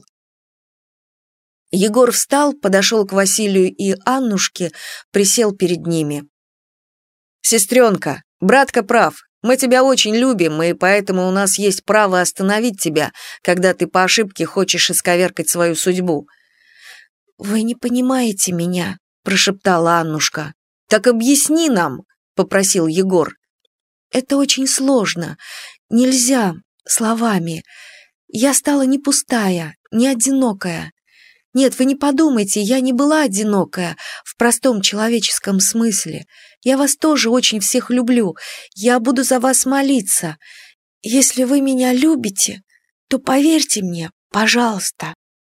Егор встал, подошел к Василию и Аннушке, присел перед ними. «Сестренка, братка прав. Мы тебя очень любим, и поэтому у нас есть право остановить тебя, когда ты по ошибке хочешь исковеркать свою судьбу». «Вы не понимаете меня», — прошептала Аннушка. «Так объясни нам», — попросил Егор. «Это очень сложно. Нельзя словами. Я стала не пустая, не одинокая. Нет, вы не подумайте, я не была одинокая в простом человеческом смысле. Я вас тоже очень всех люблю. Я буду за вас молиться. если вы меня любите, то поверьте мне, пожалуйста».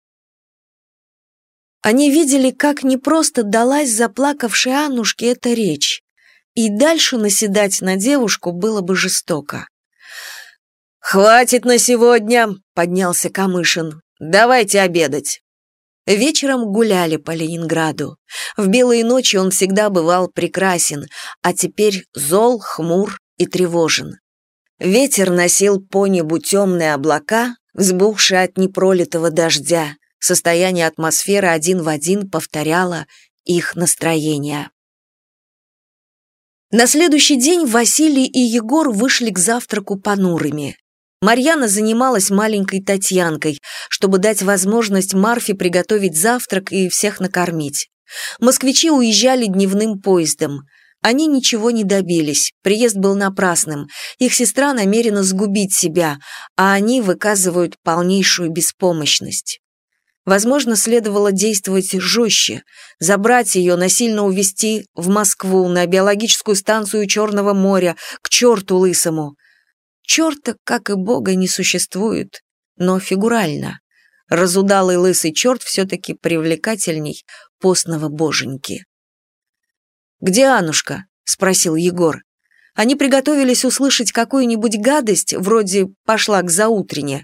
Они видели, как непросто далась заплакавшей Аннушке эта речь, и дальше наседать на девушку было бы жестоко. «Хватит на сегодня», — поднялся Камышин. «Давайте обедать». Вечером гуляли по Ленинграду. В белые ночи он всегда бывал прекрасен, а теперь зол, хмур и тревожен. Ветер носил по небу темные облака, взбухшие от непролитого дождя. Состояние атмосферы один в один повторяло их настроение. На следующий день Василий и Егор вышли к завтраку понурыми. Марьяна занималась маленькой Татьянкой, чтобы дать возможность Марфе приготовить завтрак и всех накормить. Москвичи уезжали дневным поездом. Они ничего не добились, приезд был напрасным, их сестра намерена сгубить себя, а они выказывают полнейшую беспомощность. Возможно, следовало действовать жестче, забрать ее, насильно увезти в Москву, на биологическую станцию Черного моря, к черту лысому. Черта, как и Бога, не существует, но фигурально. Разудалый лысый черт все-таки привлекательней постного боженьки. «Где Аннушка?» — спросил Егор. Они приготовились услышать какую-нибудь гадость, вроде «пошла к заутрене».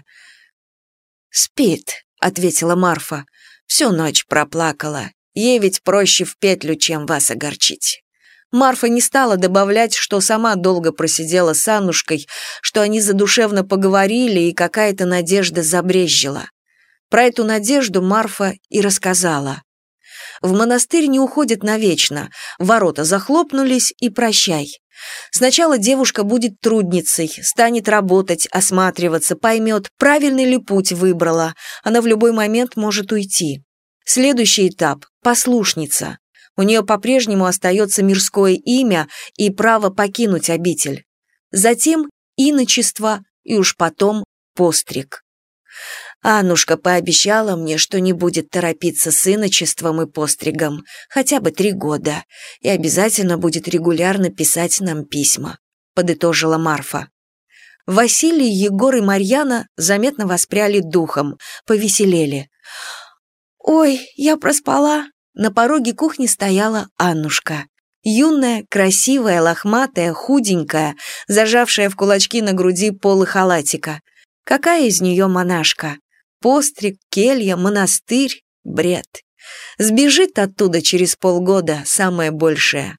«Спит», — ответила Марфа. «Всю ночь проплакала. Ей ведь проще в петлю, чем вас огорчить». Марфа не стала добавлять, что сама долго просидела с Аннушкой, что они задушевно поговорили и какая-то надежда забрезжила. Про эту надежду Марфа и рассказала. В монастырь не уходят навечно, ворота захлопнулись и прощай. Сначала девушка будет трудницей, станет работать, осматриваться, поймет, правильный ли путь выбрала, она в любой момент может уйти. Следующий этап – послушница. У нее по-прежнему остается мирское имя и право покинуть обитель. Затем иночество и уж потом постриг. Аннушка пообещала мне, что не будет торопиться с иночеством и постригом хотя бы три года и обязательно будет регулярно писать нам письма, подытожила Марфа. Василий, Егор и Марьяна заметно воспряли духом, повеселели. «Ой, я проспала!» На пороге кухни стояла Аннушка. Юная, красивая, лохматая, худенькая, зажавшая в кулачки на груди полы халатика. Какая из нее монашка? Постриг, келья, монастырь, бред. Сбежит оттуда через полгода, самое большее.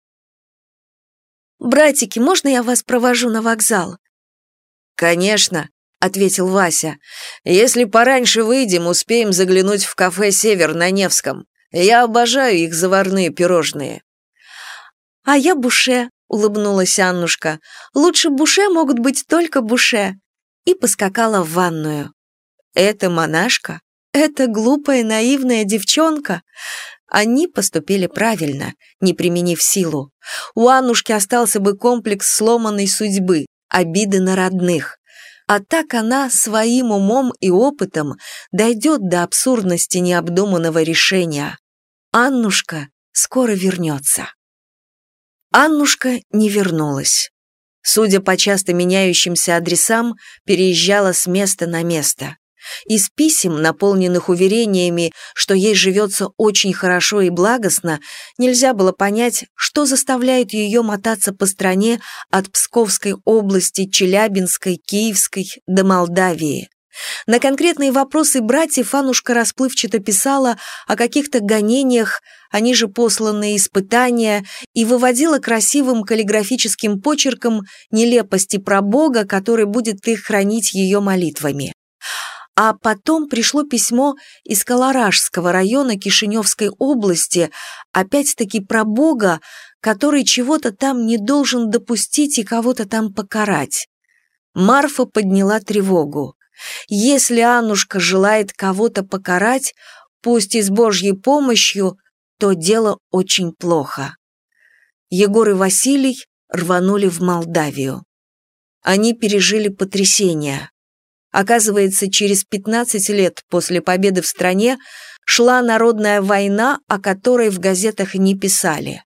«Братики, можно я вас провожу на вокзал?» «Конечно», — ответил Вася. «Если пораньше выйдем, успеем заглянуть в кафе «Север» на Невском. Я обожаю их заварные пирожные». «А я буше», — улыбнулась Аннушка. «Лучше буше могут быть только буше». И поскакала в ванную. «Это монашка? Это глупая, наивная девчонка?» Они поступили правильно, не применив силу. У Аннушки остался бы комплекс сломанной судьбы, обиды на родных. А так она своим умом и опытом дойдет до абсурдности необдуманного решения. Аннушка скоро вернется. Аннушка не вернулась. Судя по часто меняющимся адресам, переезжала с места на место. Из писем, наполненных уверениями, что ей живется очень хорошо и благостно, нельзя было понять, что заставляет ее мотаться по стране от Псковской области, Челябинской, Киевской до Молдавии. На конкретные вопросы братьев Аннушка расплывчато писала о каких-то гонениях, они же посланные испытания, и выводила красивым каллиграфическим почерком нелепости про Бога, который будет их хранить ее молитвами. А потом пришло письмо из Колоражского района Кишиневской области, опять-таки про Бога, который чего-то там не должен допустить и кого-то там покарать. Марфа подняла тревогу. Если Аннушка желает кого-то покарать, пусть и с Божьей помощью, то дело очень плохо. Егор и Василий рванули в Молдавию. Они пережили потрясение. Оказывается, через пятнадцать лет после победы в стране шла народная война, о которой в газетах не писали.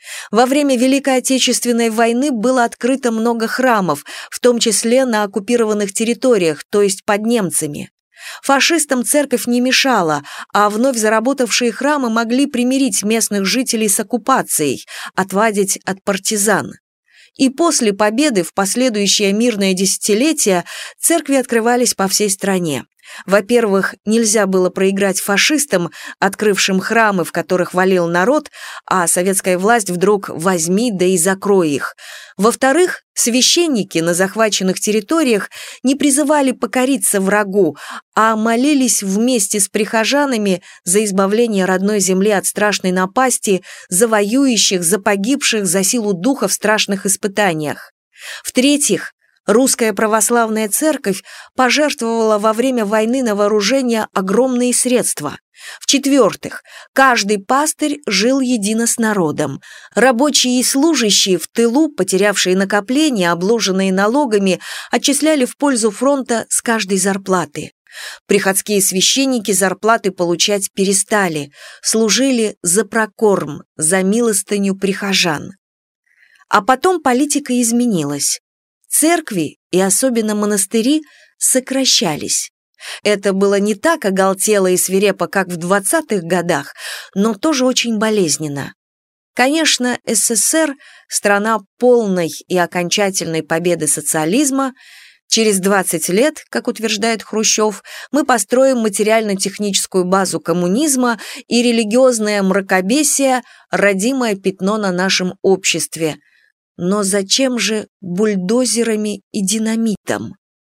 Во время Великой Отечественной войны было открыто много храмов, в том числе на оккупированных территориях, то есть под немцами. Фашистам церковь не мешала, а вновь заработавшие храмы могли примирить местных жителей с оккупацией, отвадить от партизан. И после победы в последующее мирное десятилетие церкви открывались по всей стране. Во-первых, нельзя было проиграть фашистам, открывшим храмы, в которых валил народ, а советская власть вдруг возьми да и закрой их. Во-вторых, священники на захваченных территориях не призывали покориться врагу, а молились вместе с прихожанами за избавление родной земли от страшной напасти, за воюющих, за погибших за силу духа в страшных испытаниях. В-третьих, Русская православная церковь пожертвовала во время войны на вооружение огромные средства. В-четвертых, каждый пастырь жил едино с народом. Рабочие и служащие в тылу, потерявшие накопления, обложенные налогами, отчисляли в пользу фронта с каждой зарплаты. Приходские священники зарплаты получать перестали, служили за прокорм, за милостыню прихожан. А потом политика изменилась. Церкви, и особенно монастыри, сокращались. Это было не так оголтело и свирепо, как в двадцатых годах, но тоже очень болезненно. Конечно, СССР – страна полной и окончательной победы социализма. Через двадцать лет, как утверждает Хрущев, мы построим материально-техническую базу коммунизма, и религиозное мракобесие – родимое пятно на нашем обществе. Но зачем же бульдозерами и динамитом?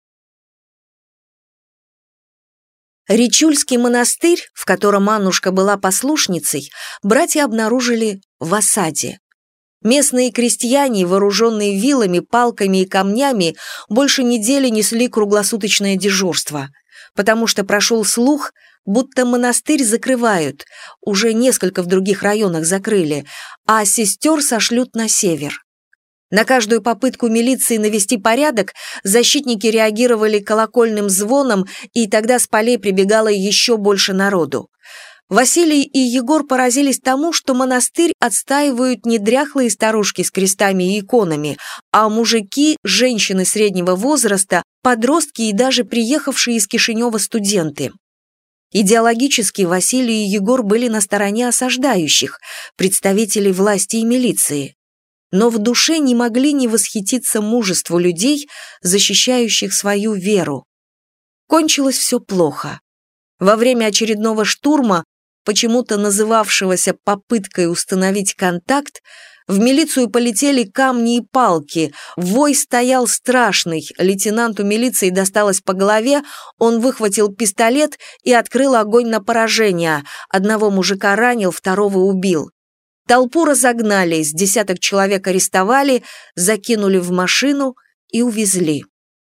Ричульский монастырь, в котором Аннушка была послушницей, братья обнаружили в осаде. Местные крестьяне, вооруженные вилами, палками и камнями, больше недели несли круглосуточное дежурство, потому что прошел слух, будто монастырь закрывают, уже несколько в других районах закрыли, а сестер сошлют на север. На каждую попытку милиции навести порядок защитники реагировали колокольным звоном, и тогда с полей прибегало еще больше народу. Василий и Егор поразились тому, что монастырь отстаивают не дряхлые старушки с крестами и иконами, а мужики, женщины среднего возраста, подростки и даже приехавшие из Кишинева студенты. Идеологически Василий и Егор были на стороне осаждающих, представителей власти и милиции. Но в душе не могли не восхититься мужеству людей, защищающих свою веру. Кончилось все плохо. Во время очередного штурма, почему-то называвшегося попыткой установить контакт, в милицию полетели камни и палки, вой стоял страшный, лейтенанту милиции досталось по голове, он выхватил пистолет и открыл огонь на поражение, одного мужика ранил, второго убил. Толпу разогнали, с десяток человек арестовали, закинули в машину и увезли.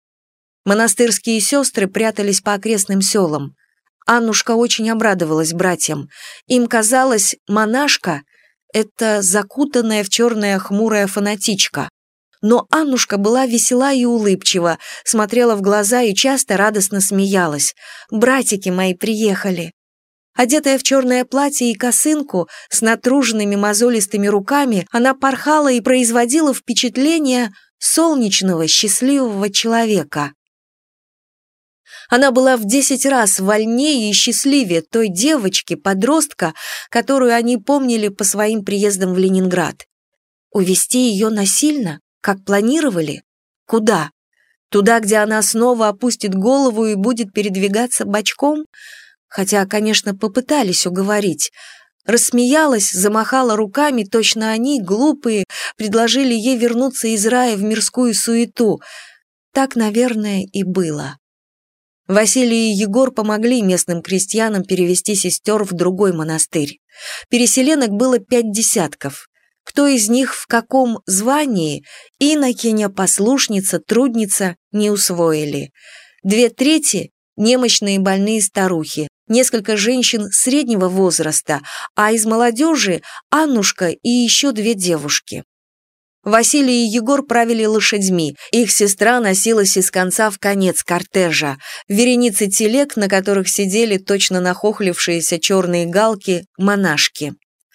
Монастырские сестры прятались по окрестным селам. Аннушка очень обрадовалась братьям. Им казалось, монашка — это закутанная в черная хмурая фанатичка. Но Аннушка была весела и улыбчива, смотрела в глаза и часто радостно смеялась. «Братики мои приехали!» Одетая в черное платье и косынку, с натруженными мозолистыми руками, она порхала и производила впечатление солнечного, счастливого человека. Она была в десять раз вольнее и счастливее той девочки, подростка, которую они помнили по своим приездам в Ленинград. Увезти ее насильно, как планировали? Куда? Туда, где она снова опустит голову и будет передвигаться бочком? Хотя, конечно, попытались уговорить. Рассмеялась, замахала руками, точно они, глупые, предложили ей вернуться из рая в мирскую суету. Так, наверное, и было. Василий и Егор помогли местным крестьянам перевести сестер в другой монастырь. Переселенок было пять десятков. Кто из них в каком звании, инокиня, послушница, трудница, не усвоили. Две трети – немощные больные старухи, несколько женщин среднего возраста, а из молодежи Аннушка и еще две девушки. Василий и Егор правили лошадьми, их сестра носилась из конца в конец кортежа, вереницы телег, на которых сидели точно нахохлившиеся черные галки монашки.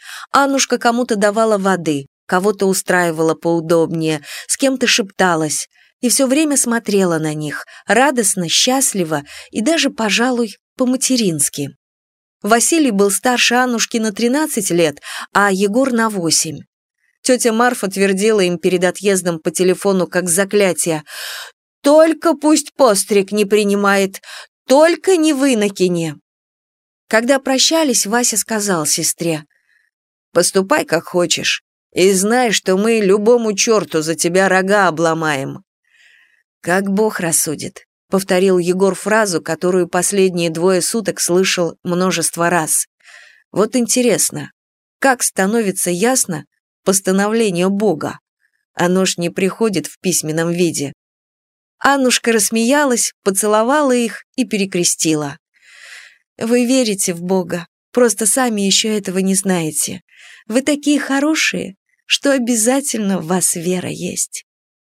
Аннушка кому-то давала воды, кого-то устраивала поудобнее, с кем-то шепталась, и все время смотрела на них, радостно, счастливо и даже, пожалуй, по-матерински. Василий был старше Аннушки на тринадцать лет, а Егор на восемь. Тетя Марфа твердила им перед отъездом по телефону как заклятие: «Только пусть постриг не принимает, только не в инокине». Когда прощались, Вася сказал сестре: «Поступай как хочешь, и знай, что мы любому черту за тебя рога обломаем». «Как Бог рассудит», — повторил Егор фразу, которую последние двое суток слышал множество раз. «Вот интересно, как становится ясно постановление Бога? Оно ж не приходит в письменном виде». Аннушка рассмеялась, поцеловала их и перекрестила. «Вы верите в Бога, просто сами еще этого не знаете. Вы такие хорошие, что обязательно в вас вера есть».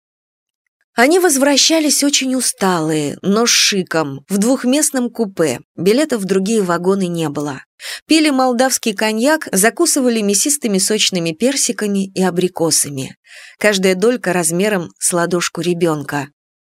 Они возвращались очень усталые, но с шиком, в двухместном купе, билетов в другие вагоны не было. Пили молдавский коньяк, закусывали мясистыми сочными персиками и абрикосами. Каждая долька размером с ладошку ребенка.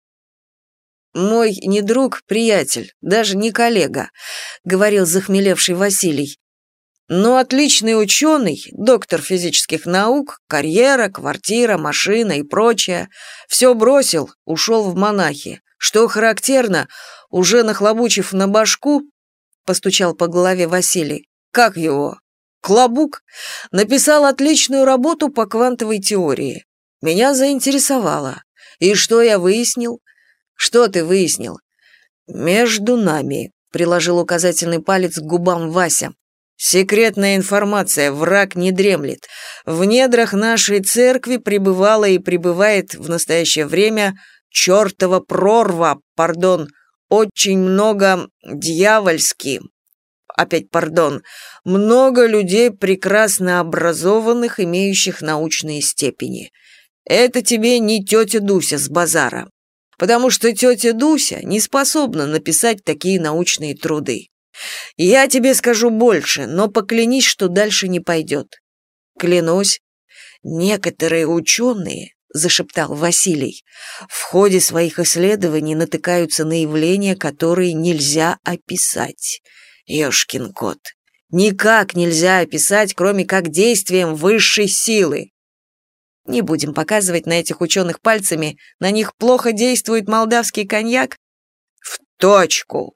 «Мой не друг, приятель, даже не коллега», — говорил захмелевший Василий. «Но отличный ученый, доктор физических наук, карьера, квартира, машина и прочее. Все бросил, ушел в монахи. Что характерно, уже нахлобучив на башку, — постучал по голове Василий, — как его? Клобук, написал отличную работу по квантовой теории. Меня заинтересовало. И что я выяснил? Что ты выяснил? Между нами, — приложил указательный палец к губам Вася. Секретная информация, враг не дремлет. В недрах нашей церкви пребывала и пребывает в настоящее время чертова прорва, пардон, очень много дьявольски, опять пардон, много людей прекрасно образованных, имеющих научные степени. Это тебе не тетя Дуся с базара, потому что тетя Дуся не способна написать такие научные труды. Я тебе скажу больше, но поклянись, что дальше не пойдет». «Клянусь». «Некоторые ученые, — зашептал Василий, — в ходе своих исследований натыкаются на явления, которые нельзя описать. Ёшкин кот, никак нельзя описать, кроме как действием высшей силы. Не будем показывать на этих ученых пальцами, на них плохо действует молдавский коньяк?» «В точку!»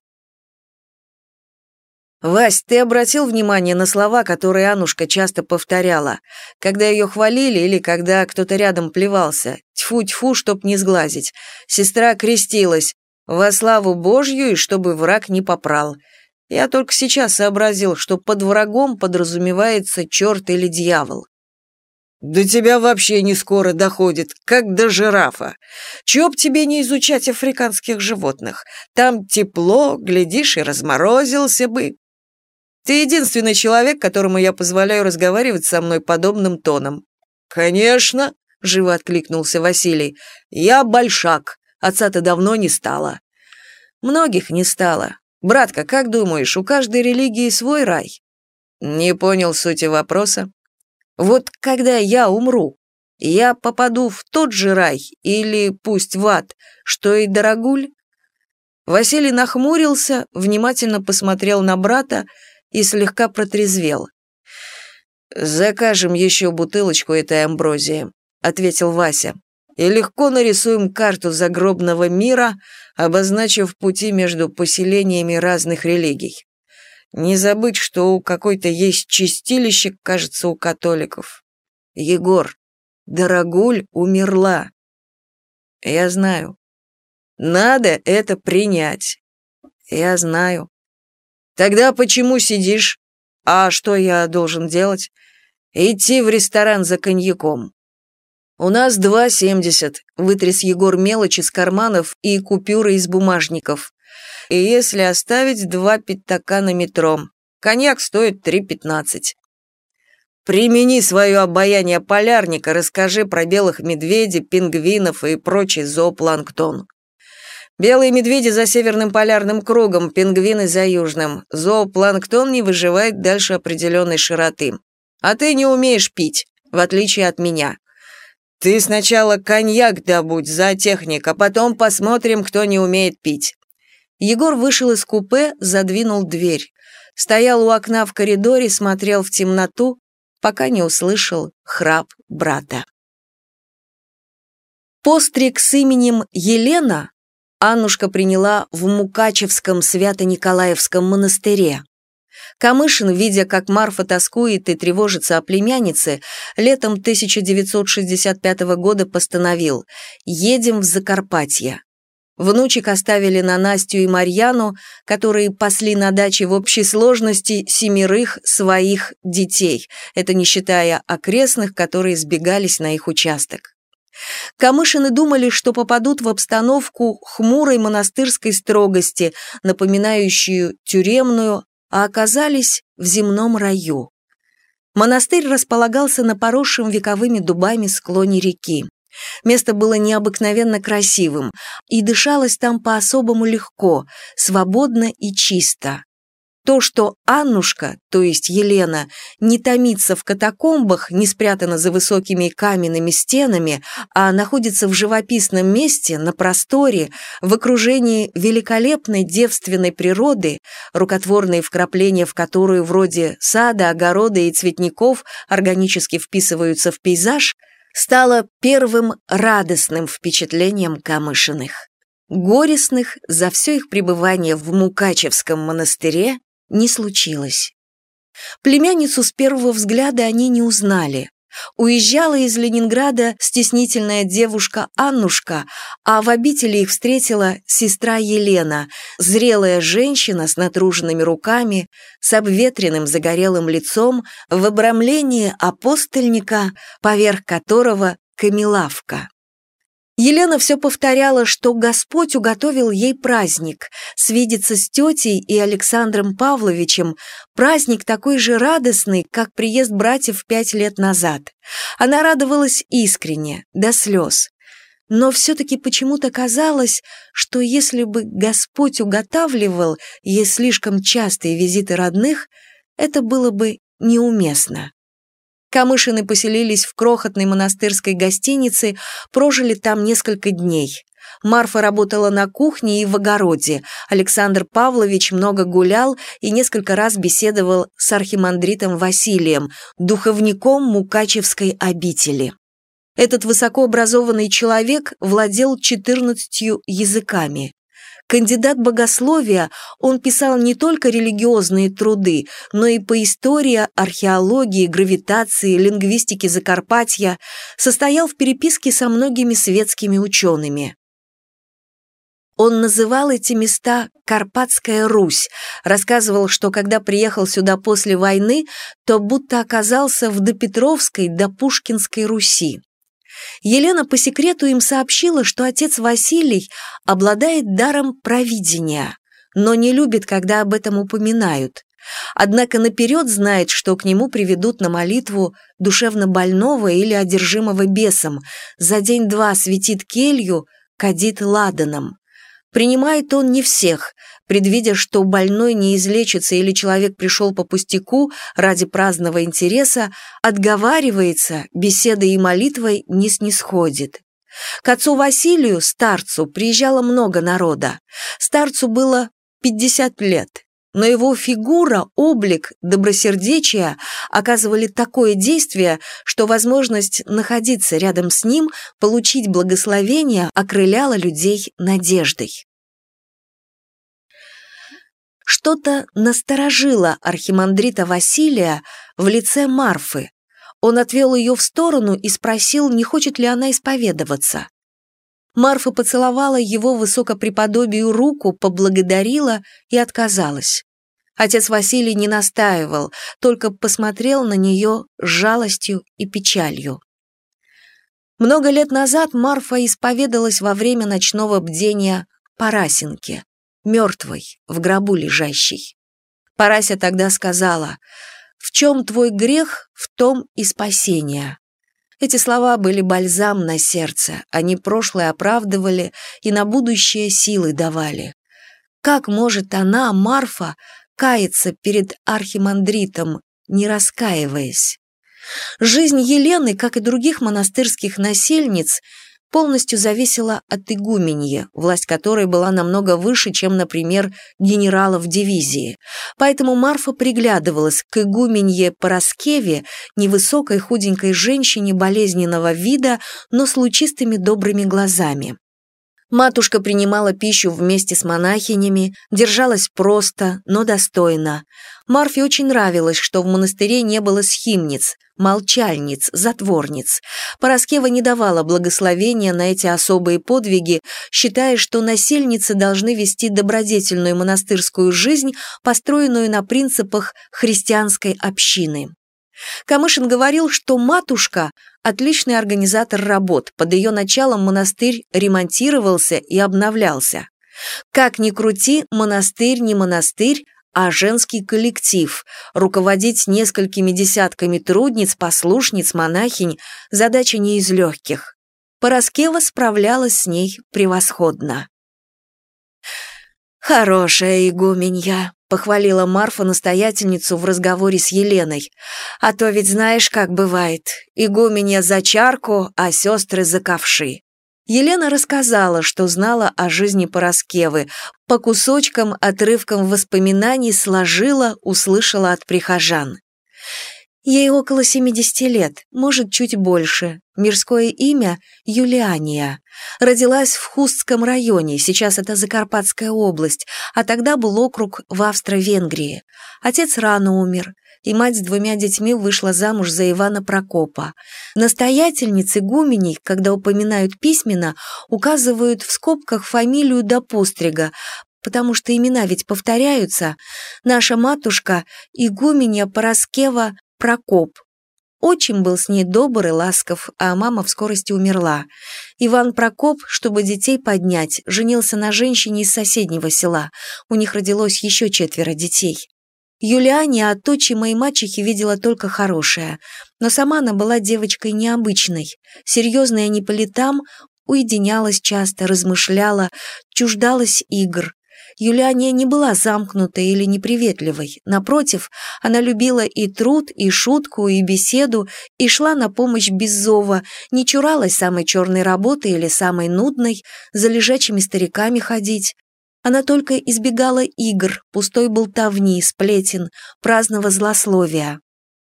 «Вась, ты обратил внимание на слова, которые Аннушка часто повторяла, когда ее хвалили или когда кто-то рядом плевался? Тьфу-тьфу, чтоб не сглазить. Сестра крестилась. Во славу Божью и чтобы враг не попрал. Я только сейчас сообразил, что под врагом подразумевается черт или дьявол». «До тебя вообще не скоро доходит, как до жирафа. Чё б тебе не изучать африканских животных? Там тепло, глядишь, и разморозился бы. Ты единственный человек, которому я позволяю разговаривать со мной подобным тоном». «Конечно», — живо откликнулся Василий, — «я большак, отца-то давно не стало». «Многих не стало. Братка, как думаешь, у каждой религии свой рай?» «Не понял сути вопроса». «Вот когда я умру, я попаду в тот же рай или пусть в ад, что и Дорогуль?» Василий нахмурился, внимательно посмотрел на брата и слегка протрезвел. «Закажем еще бутылочку этой амброзии», — ответил Вася, «и легко нарисуем карту загробного мира, обозначив пути между поселениями разных религий. Не забыть, что у какой-то есть чистилище, кажется, у католиков. Егор, Дорогуль умерла. Я знаю. Надо это принять. Я знаю. Тогда почему сидишь? А что я должен делать? Идти в ресторан за коньяком. У нас два семьдесят, вытряс Егор мелочь из карманов и купюры из бумажников. И если оставить два пятака на метро, коньяк стоит три пятнадцать. Примени свое обаяние полярника, расскажи про белых медведей, пингвинов и прочий зоопланктон. Белые медведи за северным полярным кругом, пингвины за южным. Зоопланктон не выживает дальше определенной широты. А ты не умеешь пить, в отличие от меня. Ты сначала коньяк добудь, зоотехник, а потом посмотрим, кто не умеет пить». Егор вышел из купе, задвинул дверь. Стоял у окна в коридоре, смотрел в темноту, пока не услышал храп брата. Постриг с именем Елена Аннушка приняла в Мукачевском Свято-Николаевском монастыре. Камышин, видя, как Марфа тоскует и тревожится о племяннице, летом тысяча девятьсот шестьдесят пятого года постановил: «Едем в Закарпатье». Внучек оставили на Настю и Марьяну, которые пасли на даче в общей сложности семерых своих детей, это не считая окрестных, которые сбегались на их участок. Камышины думали, что попадут в обстановку хмурой монастырской строгости, напоминающую тюремную, а оказались в земном раю. Монастырь располагался на поросшем вековыми дубами склоне реки. Место было необыкновенно красивым, и дышалось там по-особому легко, свободно и чисто. То, что Аннушка, то есть Елена, не томится в катакомбах, не спрятана за высокими каменными стенами, а находится в живописном месте, на просторе, в окружении великолепной девственной природы, рукотворные вкрапления в которую вроде сада, огорода и цветников органически вписываются в пейзаж, стало первым радостным впечатлением Камышиных. Горестных за все их пребывание в Мукачевском монастыре не случилось. Племянницу с первого взгляда они не узнали. Уезжала из Ленинграда стеснительная девушка Аннушка, а в обители их встретила сестра Елена, зрелая женщина с натруженными руками, с обветренным загорелым лицом, в обрамлении апостольника, поверх которого камелавка. Елена все повторяла, что Господь уготовил ей праздник, свидеться с тетей и Александром Павловичем, праздник такой же радостный, как приезд братьев пять лет назад. Она радовалась искренне, до слез. Но все-таки почему-то казалось, что если бы Господь уготавливал ей слишком частые визиты родных, это было бы неуместно. Камышины поселились в крохотной монастырской гостинице, прожили там несколько дней. Марфа работала на кухне и в огороде, Александр Павлович много гулял и несколько раз беседовал с архимандритом Василием, духовником Мукачевской обители. Этот высокообразованный человек владел четырнадцатью языками. Кандидат богословия, он писал не только религиозные труды, но и по истории, археологии, гравитации, лингвистике Закарпатья, состоял в переписке со многими светскими учеными. Он называл эти места «Карпатская Русь», рассказывал, что когда приехал сюда после войны, то будто оказался в допетровской, допушкинской Руси. Елена по секрету им сообщила, что отец Василий обладает даром провидения, но не любит, когда об этом упоминают. Однако наперед знает, что к нему приведут на молитву душевно больного или одержимого бесом, за день-два светит келью, кадит ладаном. Принимает он не всех, предвидя, что больной не излечится или человек пришел по пустяку ради праздного интереса, отговаривается, беседой и молитвой не снисходит. К отцу Василию, старцу, приезжало много народа. Старцу было пятьдесят лет, но его фигура, облик, добросердечие оказывали такое действие, что возможность находиться рядом с ним, получить благословение, окрыляла людей надеждой. Что-то насторожило архимандрита Василия в лице Марфы. Он отвел ее в сторону и спросил, не хочет ли она исповедоваться. Марфа поцеловала его высокопреподобию руку, поблагодарила и отказалась. Отец Василий не настаивал, только посмотрел на нее с жалостью и печалью. Много лет назад Марфа исповедалась во время ночного бдения Парасинке, мертвой, в гробу лежащей. Парася тогда сказала: «В чем твой грех, в том и спасение». Эти слова были бальзам на сердце, они прошлое оправдывали и на будущее силы давали. Как может она, Марфа, каяться перед архимандритом, не раскаиваясь? Жизнь Елены, как и других монастырских насельниц, полностью зависела от игуменьи, власть которой была намного выше, чем, например, генерала в дивизии. Поэтому Марфа приглядывалась к игуменье Параскеве, невысокой худенькой женщине болезненного вида, но с лучистыми добрыми глазами. Матушка принимала пищу вместе с монахинями, держалась просто, но достойно. Марфе очень нравилось, что в монастыре не было схимниц, молчальниц, затворниц. Параскева не давала благословения на эти особые подвиги, считая, что насельницы должны вести добродетельную монастырскую жизнь, построенную на принципах христианской общины. Камышин говорил, что матушка – отличный организатор работ, под ее началом монастырь ремонтировался и обновлялся. Как ни крути, монастырь не монастырь, а женский коллектив. Руководить несколькими десятками трудниц, послушниц, монахинь – задача не из легких. Параскева справлялась с ней превосходно. «Хорошая игуменья», — похвалила Марфа настоятельницу в разговоре с Еленой. «А то ведь знаешь, как бывает, игуменья за чарку, а сестры за ковши». Елена рассказала, что знала о жизни Параскевы, по кусочкам, отрывкам воспоминаний сложила, услышала от прихожан. Ей около семидесяти лет, может, чуть больше. Мирское имя – Юлиания. Родилась в Хустском районе, сейчас это Закарпатская область, а тогда был округ в Австро-Венгрии. Отец рано умер, и мать с двумя детьми вышла замуж за Ивана Прокопа. Настоятельницы игуменей, когда упоминают письменно, указывают в скобках фамилию до пострига, потому что имена ведь повторяются. Наша матушка – игуменья Параскева Прокоп. Отчим был с ней добр и ласков, а мама в скорости умерла. Иван Прокоп, чтобы детей поднять, женился на женщине из соседнего села. У них родилось еще четверо детей. Юлиане от отчима и мачехи видела только хорошее, но сама она была девочкой необычной, серьезная не по летам, уединялась часто, размышляла, чуждалась игр. Юлиания не была замкнутой или неприветливой. Напротив, она любила и труд, и шутку, и беседу, и шла на помощь без зова, не чуралась самой черной работы или самой нудной, за лежачими стариками ходить. Она только избегала игр, пустой болтовни, сплетен, праздного злословия.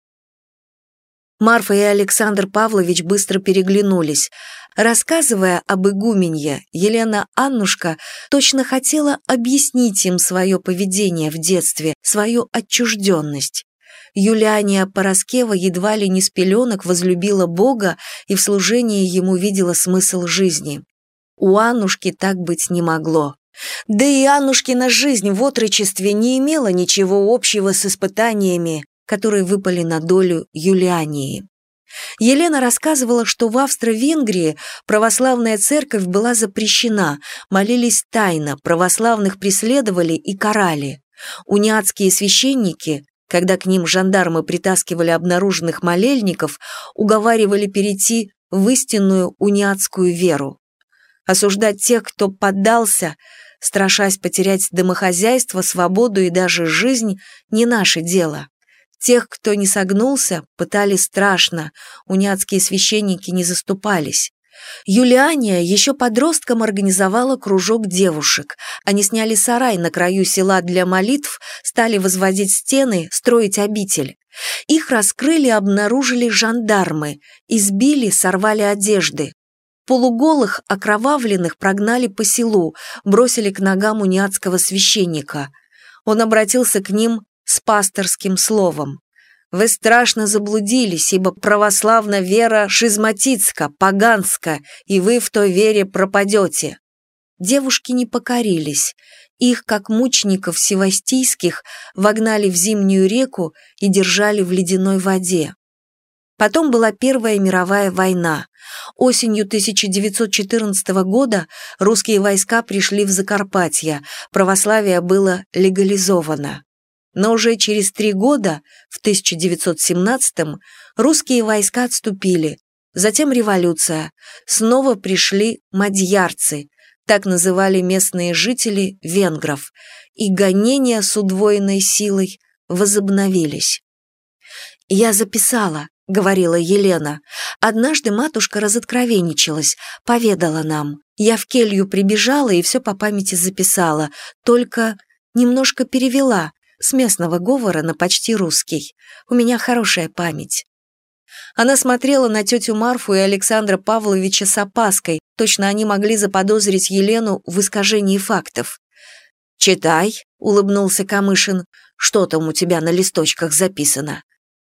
Марфа и Александр Павлович быстро переглянулись. Рассказывая об игуменье, Елена Аннушка точно хотела объяснить им свое поведение в детстве, свою отчужденность. Юлиания Параскева едва ли не с пеленок возлюбила Бога и в служении ему видела смысл жизни. У Аннушки так быть не могло. Да и Аннушкина жизнь в отрочестве не имела ничего общего с испытаниями, которые выпали на долю Юлиании. Елена рассказывала, что в Австро-Венгрии православная церковь была запрещена, молились тайно, православных преследовали и карали. Униатские священники, когда к ним жандармы притаскивали обнаруженных молельников, уговаривали перейти в истинную униатскую веру. Осуждать тех, кто поддался, страшась потерять домохозяйство, свободу и даже жизнь, не наше дело. Тех, кто не согнулся, пытали страшно, униатские священники не заступались. Юлиания еще подростком организовала кружок девушек. Они сняли сарай на краю села для молитв, стали возводить стены, строить обитель. Их раскрыли и обнаружили жандармы, избили, сорвали одежды. Полуголых, окровавленных прогнали по селу, бросили к ногам униатского священника. Он обратился к ним с пасторским словом. «Вы страшно заблудились, ибо православна вера шизматицка, поганска, и вы в той вере пропадете». Девушки не покорились. Их, как мучеников севастийских, вогнали в зимнюю реку и держали в ледяной воде. Потом была Первая мировая война. Осенью тысяча девятьсот четырнадцатого года русские войска пришли в Закарпатье, православие было легализовано. Но уже через три года, в тысяча девятьсот семнадцатом, русские войска отступили. Затем революция. Снова пришли мадьярцы, так называли местные жители венгров, и гонения с удвоенной силой возобновились. Я записала, — говорила Елена. «Однажды матушка разоткровенничалась, поведала нам. Я в келью прибежала и все по памяти записала, только немножко перевела с местного говора на почти русский. У меня хорошая память». Она смотрела на тетю Марфу и Александра Павловича с опаской, точно они могли заподозрить Елену в искажении фактов. «Читай», — улыбнулся Камышин, — «что там у тебя на листочках записано?»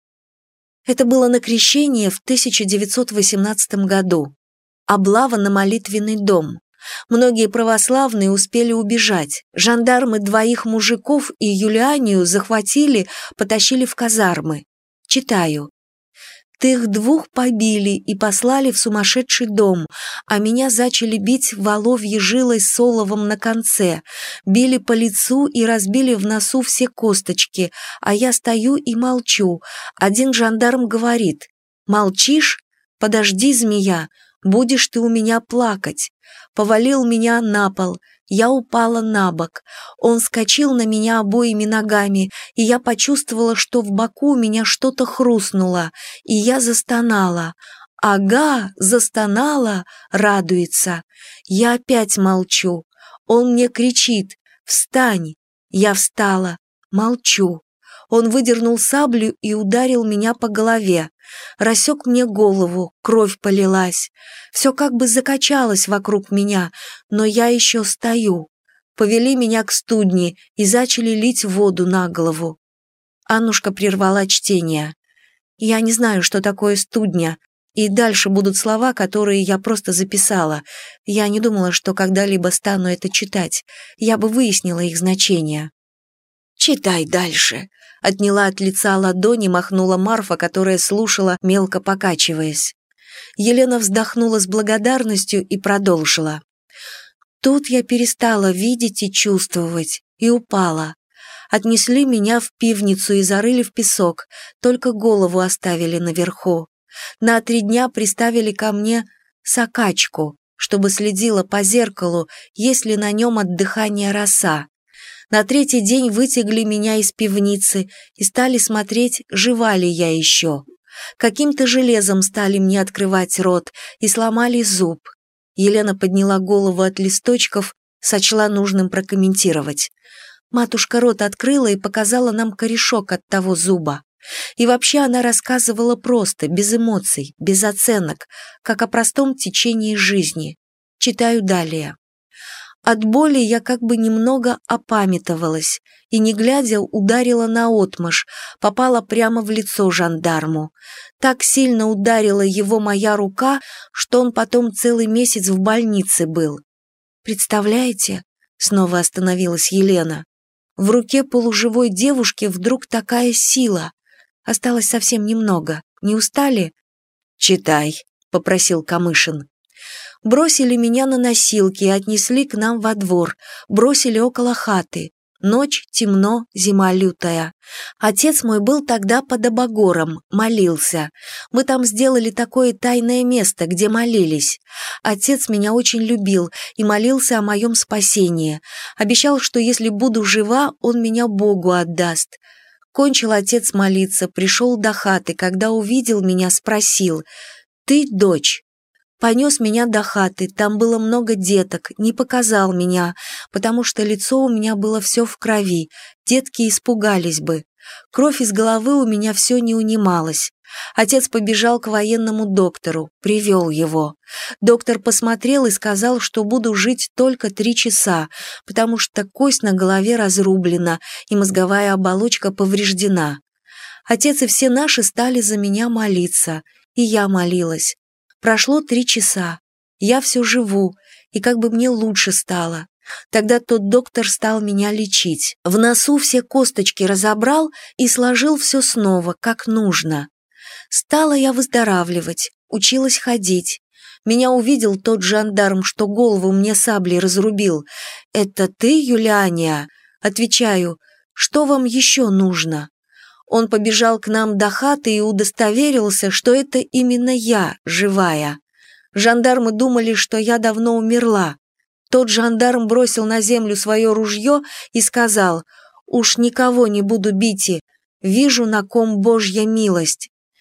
Это было на крещение в тысяча девятьсот восемнадцатом году. Облава на молитвенный дом. Многие православные успели убежать. Жандармы двоих мужиков и Юлианию захватили, потащили в казармы. Читаю. «Тых двух побили и послали в сумасшедший дом, а меня зачали бить воловьей жилой с оловом на конце, били по лицу и разбили в носу все косточки, а я стою и молчу. Один жандарм говорит: «Молчишь? Подожди, змея, будешь ты у меня плакать». Повалил меня на пол, я упала на бок. Он скочил на меня обоими ногами, и я почувствовала, что в боку у меня что-то хрустнуло, и я застонала. «Ага, застонала», радуется. Я опять молчу. Он мне кричит: «Встань!» Я встала, молчу. Он выдернул саблю и ударил меня по голове. Рассек мне голову, кровь полилась. Все как бы закачалось вокруг меня, но я еще стою. Повели меня к студне и зачали лить воду на голову. Аннушка прервала чтение. Я не знаю, что такое студня, и дальше будут слова, которые я просто записала. Я не думала, что когда-либо стану это читать. Я бы выяснила их значение. «Читай дальше», — отняла от лица ладони, махнула Марфа, которая слушала, мелко покачиваясь. Елена вздохнула с благодарностью и продолжила. «Тут я перестала видеть и чувствовать, и упала. Отнесли меня в пивницу и зарыли в песок, только голову оставили наверху. На три дня приставили ко мне сакачку, чтобы следила по зеркалу, есть ли на нем от дыхания роса. На третий день вытягли меня из пивницы и стали смотреть, жива ли я еще. Каким-то железом стали мне открывать рот и сломали зуб». Елена подняла голову от листочков, сочла нужным прокомментировать. «Матушка рот открыла и показала нам корешок от того зуба. И вообще она рассказывала просто, без эмоций, без оценок, как о простом течении жизни. Читаю далее. От боли я как бы немного опамятовалась и, не глядя, ударила наотмашь, попала прямо в лицо жандарму. Так сильно ударила его моя рука, что он потом целый месяц в больнице был. Представляете?» — снова остановилась Елена. «В руке полуживой девушки вдруг такая сила. Осталось совсем немного. Не устали?» «Читай», — попросил Камышин. «Бросили меня на носилки и отнесли к нам во двор, бросили около хаты. Ночь, темно, зима лютая. Отец мой был тогда под Обогором, молился. Мы там сделали такое тайное место, где молились. Отец меня очень любил и молился о моем спасении. Обещал, что если буду жива, он меня Богу отдаст. Кончил отец молиться, пришел до хаты, когда увидел меня, спросил: «Ты дочь?» Понес меня до хаты, там было много деток, не показал меня, потому что лицо у меня было все в крови, детки испугались бы. Кровь из головы у меня все не унималась. Отец побежал к военному доктору, привел его. Доктор посмотрел и сказал, что буду жить только три часа, потому что кость на голове разрублена и мозговая оболочка повреждена. Отец и все наши стали за меня молиться, и я молилась. Прошло три часа. Я все живу, и как бы мне лучше стало. Тогда тот доктор стал меня лечить. В носу все косточки разобрал и сложил все снова, как нужно. Стала я выздоравливать, училась ходить. Меня увидел тот жандарм, что голову мне саблей разрубил. «Это ты, Юлиания?» Отвечаю: «Что вам еще нужно?» Он побежал к нам до хаты и удостоверился, что это именно я, живая. Жандармы думали, что я давно умерла. Тот жандарм бросил на землю свое ружье и сказал: «Уж никого не буду бить, вижу, на ком Божья милость».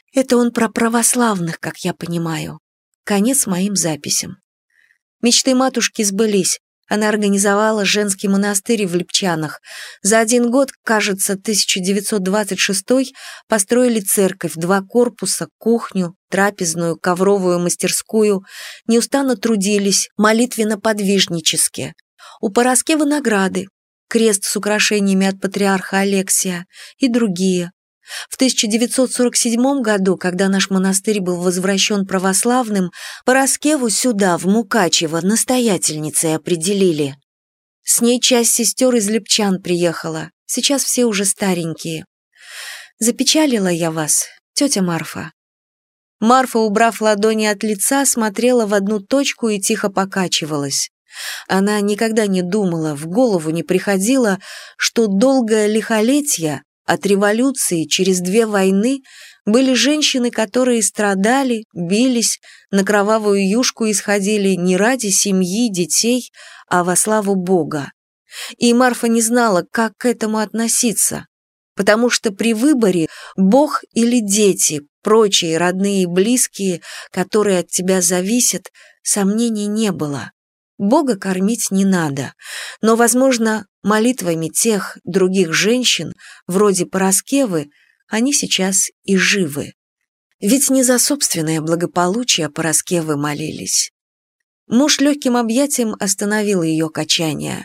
Это он про православных, как я понимаю. Конец моим записям. Мечты матушки сбылись. Она организовала женский монастырь в Липчанах. За один год, кажется, тысяча девятьсот двадцать шестой, построили церковь, два корпуса, кухню, трапезную, ковровую мастерскую. Неустанно трудились, молитвенно-подвижнически. У Параскевы награды, крест с украшениями от патриарха Алексия и другие. В тысяча девятьсот сорок седьмом году, когда наш монастырь был возвращен православным, Параскеву сюда, в Мукачево, настоятельницей определили. С ней часть сестер из Липчан приехала, сейчас все уже старенькие. Запечалила я вас, тетя Марфа. Марфа, убрав ладони от лица, смотрела в одну точку и тихо покачивалась. Она никогда не думала, в голову не приходило, что долгое лихолетие от революции через две войны были женщины, которые страдали, бились, на кровавую юшку исходили не ради семьи, детей, а во славу Бога. И Марфа не знала, как к этому относиться, потому что при выборе Бог или дети, прочие родные и близкие, которые от тебя зависят, сомнений не было. Бога кормить не надо, но, возможно, молитвами тех других женщин, вроде Параскевы, они сейчас и живы. Ведь не за собственное благополучие Параскевы молились. Муж легким объятием остановил ее качание.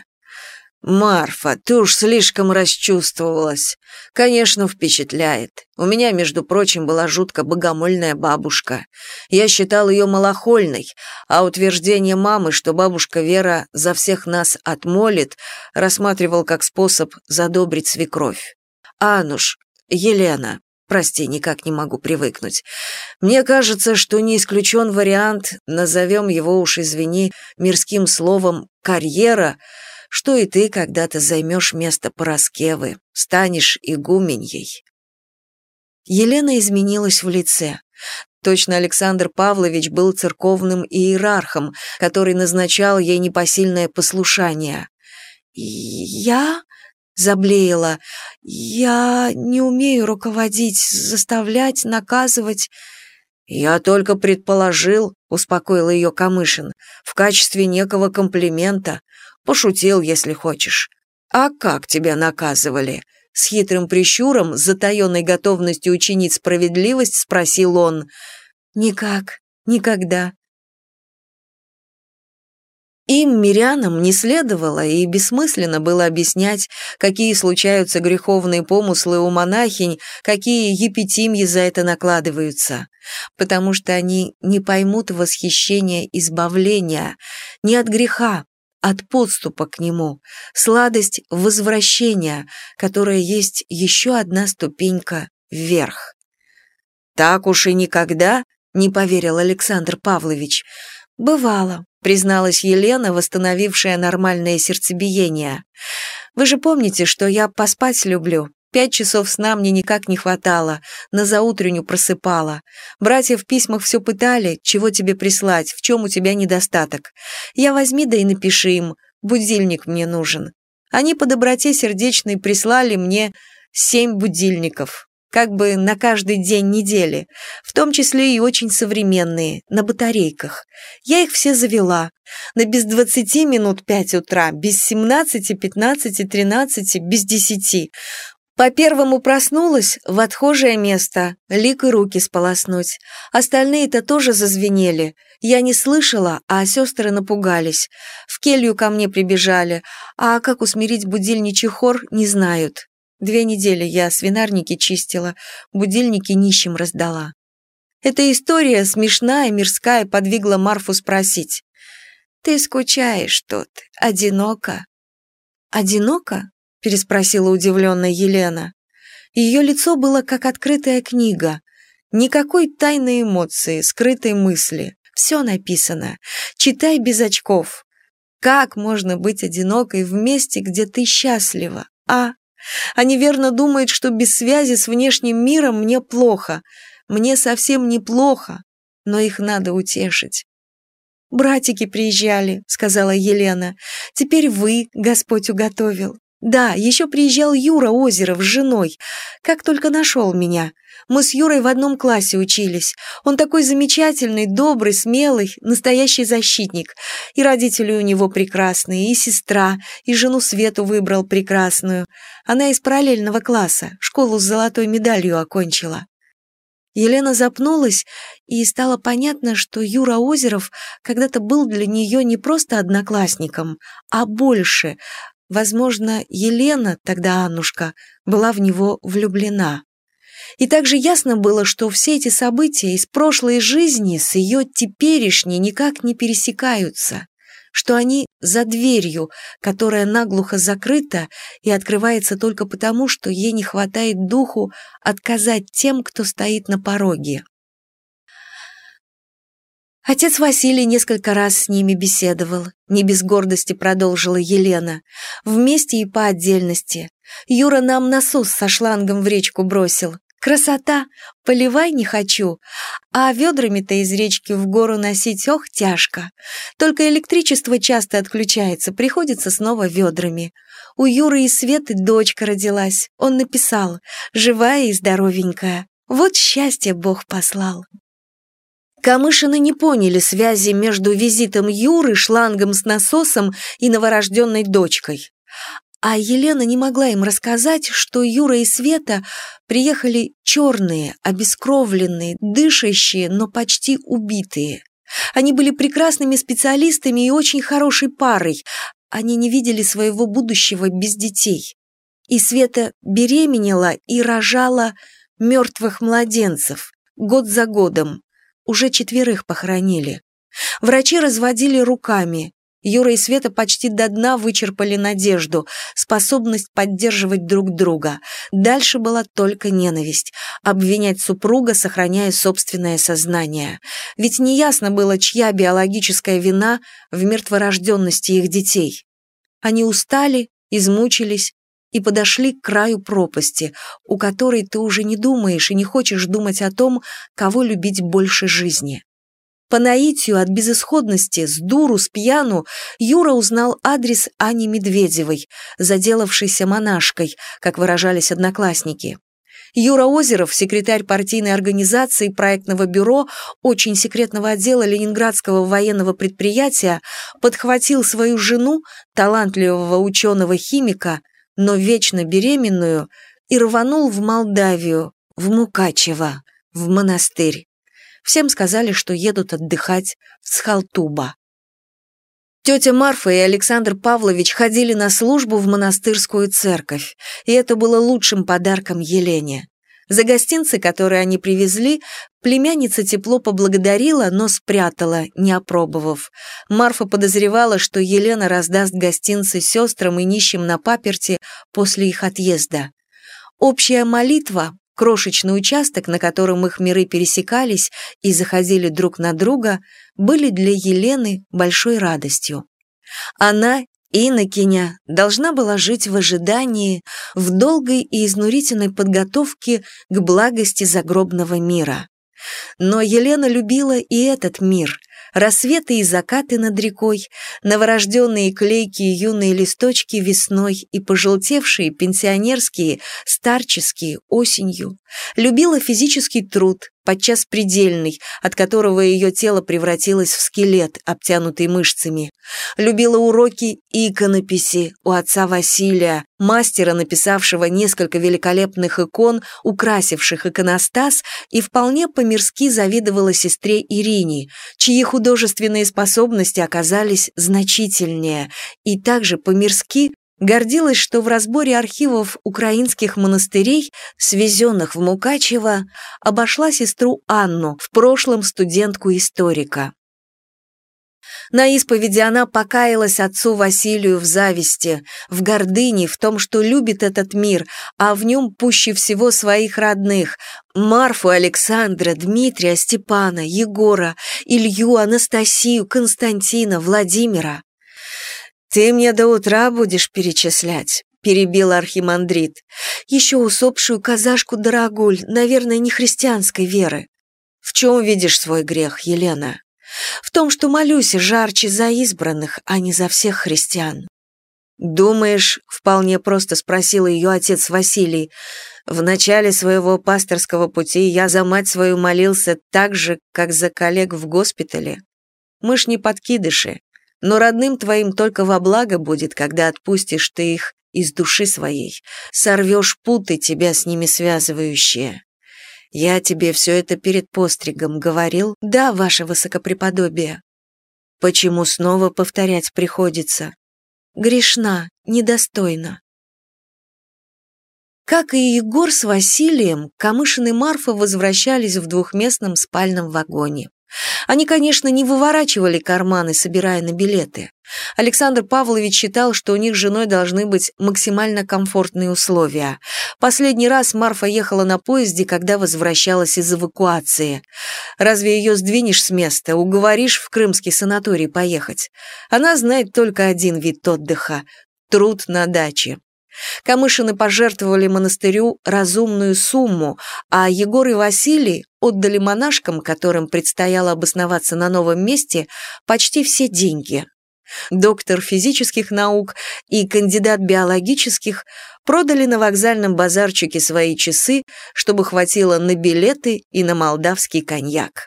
«Марфа, ты уж слишком расчувствовалась. Конечно, впечатляет. У меня, между прочим, была жутко богомольная бабушка. Я считал ее малохольной, а утверждение мамы, что бабушка Вера за всех нас отмолит, рассматривал как способ задобрить свекровь. Ануш, Елена, прости, никак не могу привыкнуть. Мне кажется, что не исключен вариант, назовем его уж, извини, мирским словом «карьера», что и ты когда-то займешь место Параскевы, станешь игуменьей». Елена изменилась в лице. Точно Александр Павлович был церковным иерархом, который назначал ей непосильное послушание. «Я?» — заблеяла. «Я не умею руководить, заставлять, наказывать». «Я только предположил», — успокоил ее Камышин, «в качестве некого комплимента. Пошутил, если хочешь. А как тебя наказывали?» С хитрым прищуром, с затаенной готовностью учинить справедливость, спросил он. «Никак, никогда». Им, мирянам, не следовало и бессмысленно было объяснять, какие случаются греховные помыслы у монахинь, какие епитимьи за это накладываются, потому что они не поймут восхищения избавления не от греха, от подступа к нему, сладость возвращения, которая есть еще одна ступенька вверх. «Так уж и никогда?» — не поверил Александр Павлович. «Бывало», — призналась Елена, восстановившая нормальное сердцебиение. «Вы же помните, что я поспать люблю. Пять часов сна мне никак не хватало, на заутренню просыпала. Братья в письмах все пытали, чего тебе прислать, в чем у тебя недостаток. Я возьми да и напиши им, будильник мне нужен. Они по доброте сердечной прислали мне семь будильников, как бы на каждый день недели, в том числе и очень современные, на батарейках. Я их все завела. На без двадцати минут пять утра, без семнадцати, пятнадцати, тринадцати, без десяти. По первому проснулась, в отхожее место, лик и руки сполоснуть. Остальные-то тоже зазвенели. Я не слышала, а сестры напугались. В келью ко мне прибежали, а как усмирить будильничий хор, не знают. Две недели я свинарники чистила, будильники нищим раздала». Эта история, смешная, мирская, подвигла Марфу спросить. «Ты скучаешь тут, одиноко?» «Одиноко?» — переспросила удивленная Елена. Ее лицо было как открытая книга. Никакой тайной эмоции, скрытой мысли. Все написано. Читай без очков. Как можно быть одинокой в месте, где ты счастлива, а? Они верно думают, что без связи с внешним миром мне плохо. Мне совсем неплохо, но их надо утешить. «Братики приезжали», — сказала Елена. «Теперь вы, Господь уготовил. Да, еще приезжал Юра Озеров с женой. Как только нашел меня. Мы с Юрой в одном классе учились. Он такой замечательный, добрый, смелый, настоящий защитник. И родители у него прекрасные, и сестра, и жену Свету выбрал прекрасную. Она из параллельного класса, школу с золотой медалью окончила. Елена запнулась, и стало понятно, что Юра Озеров когда-то был для нее не просто одноклассником, а больше. Возможно, Елена, тогда Аннушка, была в него влюблена. И также ясно было, что все эти события из прошлой жизни с ее теперешней никак не пересекаются, что они за дверью, которая наглухо закрыта и открывается только потому, что ей не хватает духу отказать тем, кто стоит на пороге. Отец Василий несколько раз с ними беседовал, не без гордости продолжила Елена, вместе и по отдельности. Юра нам насос со шлангом в речку бросил. Красота, поливай не хочу, а ведрами-то из речки в гору носить, ох, тяжко. Только электричество часто отключается, приходится снова ведрами. У Юры и Светы дочка родилась, он написал, живая и здоровенькая. Вот счастье Бог послал. Камышины не поняли связи между визитом Юры, шлангом с насосом и новорожденной дочкой. А Елена не могла им рассказать, что Юра и Света приехали черные, обескровленные, дышащие, но почти убитые. Они были прекрасными специалистами и очень хорошей парой. Они не видели своего будущего без детей. И Света беременела и рожала мертвых младенцев, год за годом. Уже четверых похоронили. Врачи разводили руками. Юра и Света почти до дна вычерпали надежду, способность поддерживать друг друга. Дальше была только ненависть, обвинять супруга, сохраняя собственное сознание. Ведь неясно было, чья биологическая вина в мертворожденности их детей. Они устали, измучились и подошли к краю пропасти, у которой ты уже не думаешь и не хочешь думать о том, кого любить больше жизни. По наитию от безысходности, с дуру, с пьяну, Юра узнал адрес Ани Медведевой, заделавшейся монашкой, как выражались одноклассники. Юра Озеров, секретарь партийной организации проектного бюро очень секретного отдела Ленинградского военного предприятия, подхватил свою жену, талантливого ученого-химика, но вечно беременную, и рванул в Молдавию, в Мукачево, в монастырь. Всем сказали, что едут отдыхать в Схалтуба. Тетя Марфа и Александр Павлович ходили на службу в монастырскую церковь, и это было лучшим подарком Елене. За гостинцы, которые они привезли, племянница тепло поблагодарила, но спрятала, не опробовав. Марфа подозревала, что Елена раздаст гостинцы сестрам и нищим на паперти после их отъезда. Общая молитва, крошечный участок, на котором их миры пересекались и заходили друг на друга, были для Елены большой радостью. Она, инокиня, должна была жить в ожидании, в долгой и изнурительной подготовке к благости загробного мира. Но Елена любила и этот мир, рассветы и закаты над рекой, новорожденные клейкие юные листочки весной и пожелтевшие пенсионерские, старческие осенью. Любила физический труд, подчас предельный, от которого ее тело превратилось в скелет, обтянутый мышцами. Любила уроки иконописи у отца Василия, мастера, написавшего несколько великолепных икон, украсивших иконостас, и вполне по-мирски завидовала сестре Ирине, чьи художественные способности оказались значительнее, и также по-мирски гордилась, что в разборе архивов украинских монастырей, свезенных в Мукачево, обошла сестру Анну, в прошлом студентку-историка. На исповеди она покаялась отцу Василию в зависти, в гордыне, в том, что любит этот мир, а в нем пуще всего своих родных – Марфу, Александра, Дмитрия, Степана, Егора, Илью, Анастасию, Константина, Владимира. «Ты мне до утра будешь перечислять», — перебил архимандрит. «Еще усопшую казашку Дорогуль, наверное, не христианской веры». «В чем видишь свой грех, Елена?» «В том, что молюсь жарче за избранных, а не за всех христиан». «Думаешь, — вполне просто спросил ее отец Василий, — в начале своего пасторского пути я за мать свою молился так же, как за коллег в госпитале? Мы ж не подкидыши, но родным твоим только во благо будет, когда отпустишь ты их из души своей, сорвешь путы, тебя с ними связывающие. Я тебе все это перед постригом говорил? Да, ваше высокопреподобие. Почему снова повторять приходится? Грешна, недостойна». Как и Егор с Василием, Камышин и Марфа возвращались в двухместном спальном вагоне. Они, конечно, не выворачивали карманы, собирая на билеты. Александр Павлович считал, что у них с женой должны быть максимально комфортные условия. Последний раз Марфа ехала на поезде, когда возвращалась из эвакуации. Разве ее сдвинешь с места, уговоришь в крымский санаторий поехать? Она знает только один вид отдыха – труд на даче. Камышины пожертвовали монастырю разумную сумму, а Егор и Василий отдали монашкам, которым предстояло обосноваться на новом месте, почти все деньги. Доктор физических наук и кандидат биологических продали на вокзальном базарчике свои часы, чтобы хватило на билеты и на молдавский коньяк.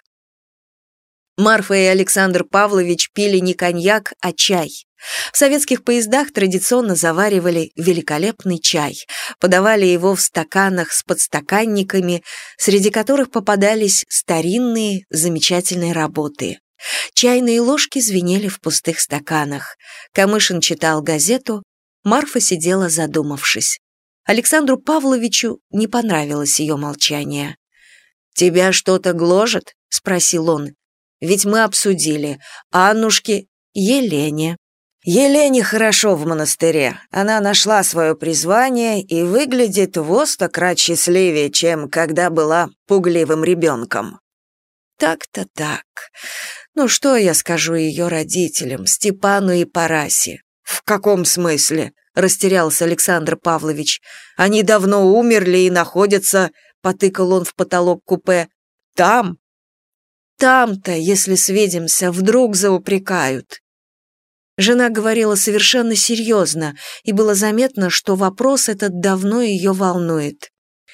Марфа и Александр Павлович пили не коньяк, а чай. В советских поездах традиционно заваривали великолепный чай, подавали его в стаканах с подстаканниками, среди которых попадались старинные, замечательные работы. Чайные ложки звенели в пустых стаканах. Камышин читал газету, Марфа сидела задумавшись. Александру Павловичу не понравилось ее молчание. «Тебя что-то гложет?» — спросил он. «Ведь мы обсудили. Аннушке, Елене». «Елене хорошо в монастыре. Она нашла свое призвание и выглядит во сто крат счастливее, чем когда была пугливым ребенком». «Так-то так. Ну что я скажу ее родителям, Степану и Парасе?» «В каком смысле?» — растерялся Александр Павлович. «Они давно умерли и находятся...» — потыкал он в потолок купе. «Там?» «Там-то, если свидимся, вдруг заупрекают». Жена говорила совершенно серьезно, и было заметно, что вопрос этот давно ее волнует.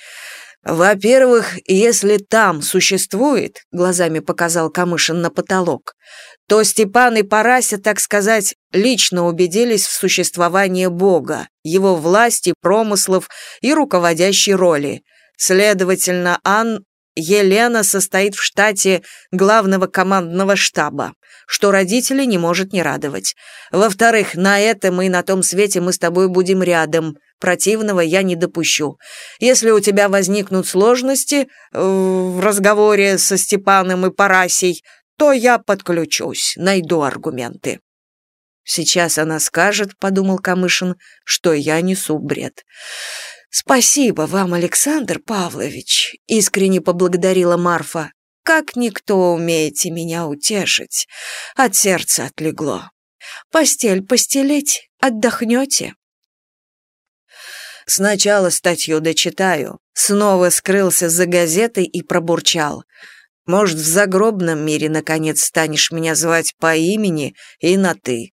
«Во-первых, если там существует, — глазами показал Камышин на потолок, — то Степан и Парася, так сказать, лично убедились в существовании Бога, его власти, промыслов и руководящей роли. Следовательно, Ан... Елена состоит в штате главного командного штаба, что родителей не может не радовать. Во-вторых, на этом и на том свете мы с тобой будем рядом. Противного я не допущу. Если у тебя возникнут сложности в разговоре со Степаном и Парасей, то я подключусь, найду аргументы». «Сейчас она скажет, — подумал Камышин, — что я несу бред». «Спасибо вам, Александр Павлович», — искренне поблагодарила Марфа. «Как никто умеете меня утешить. От сердца отлегло. Постель постелить, отдохнете?» «Сначала статью дочитаю», — снова скрылся за газетой и пробурчал. «Может, в загробном мире, наконец, станешь меня звать по имени и на «ты».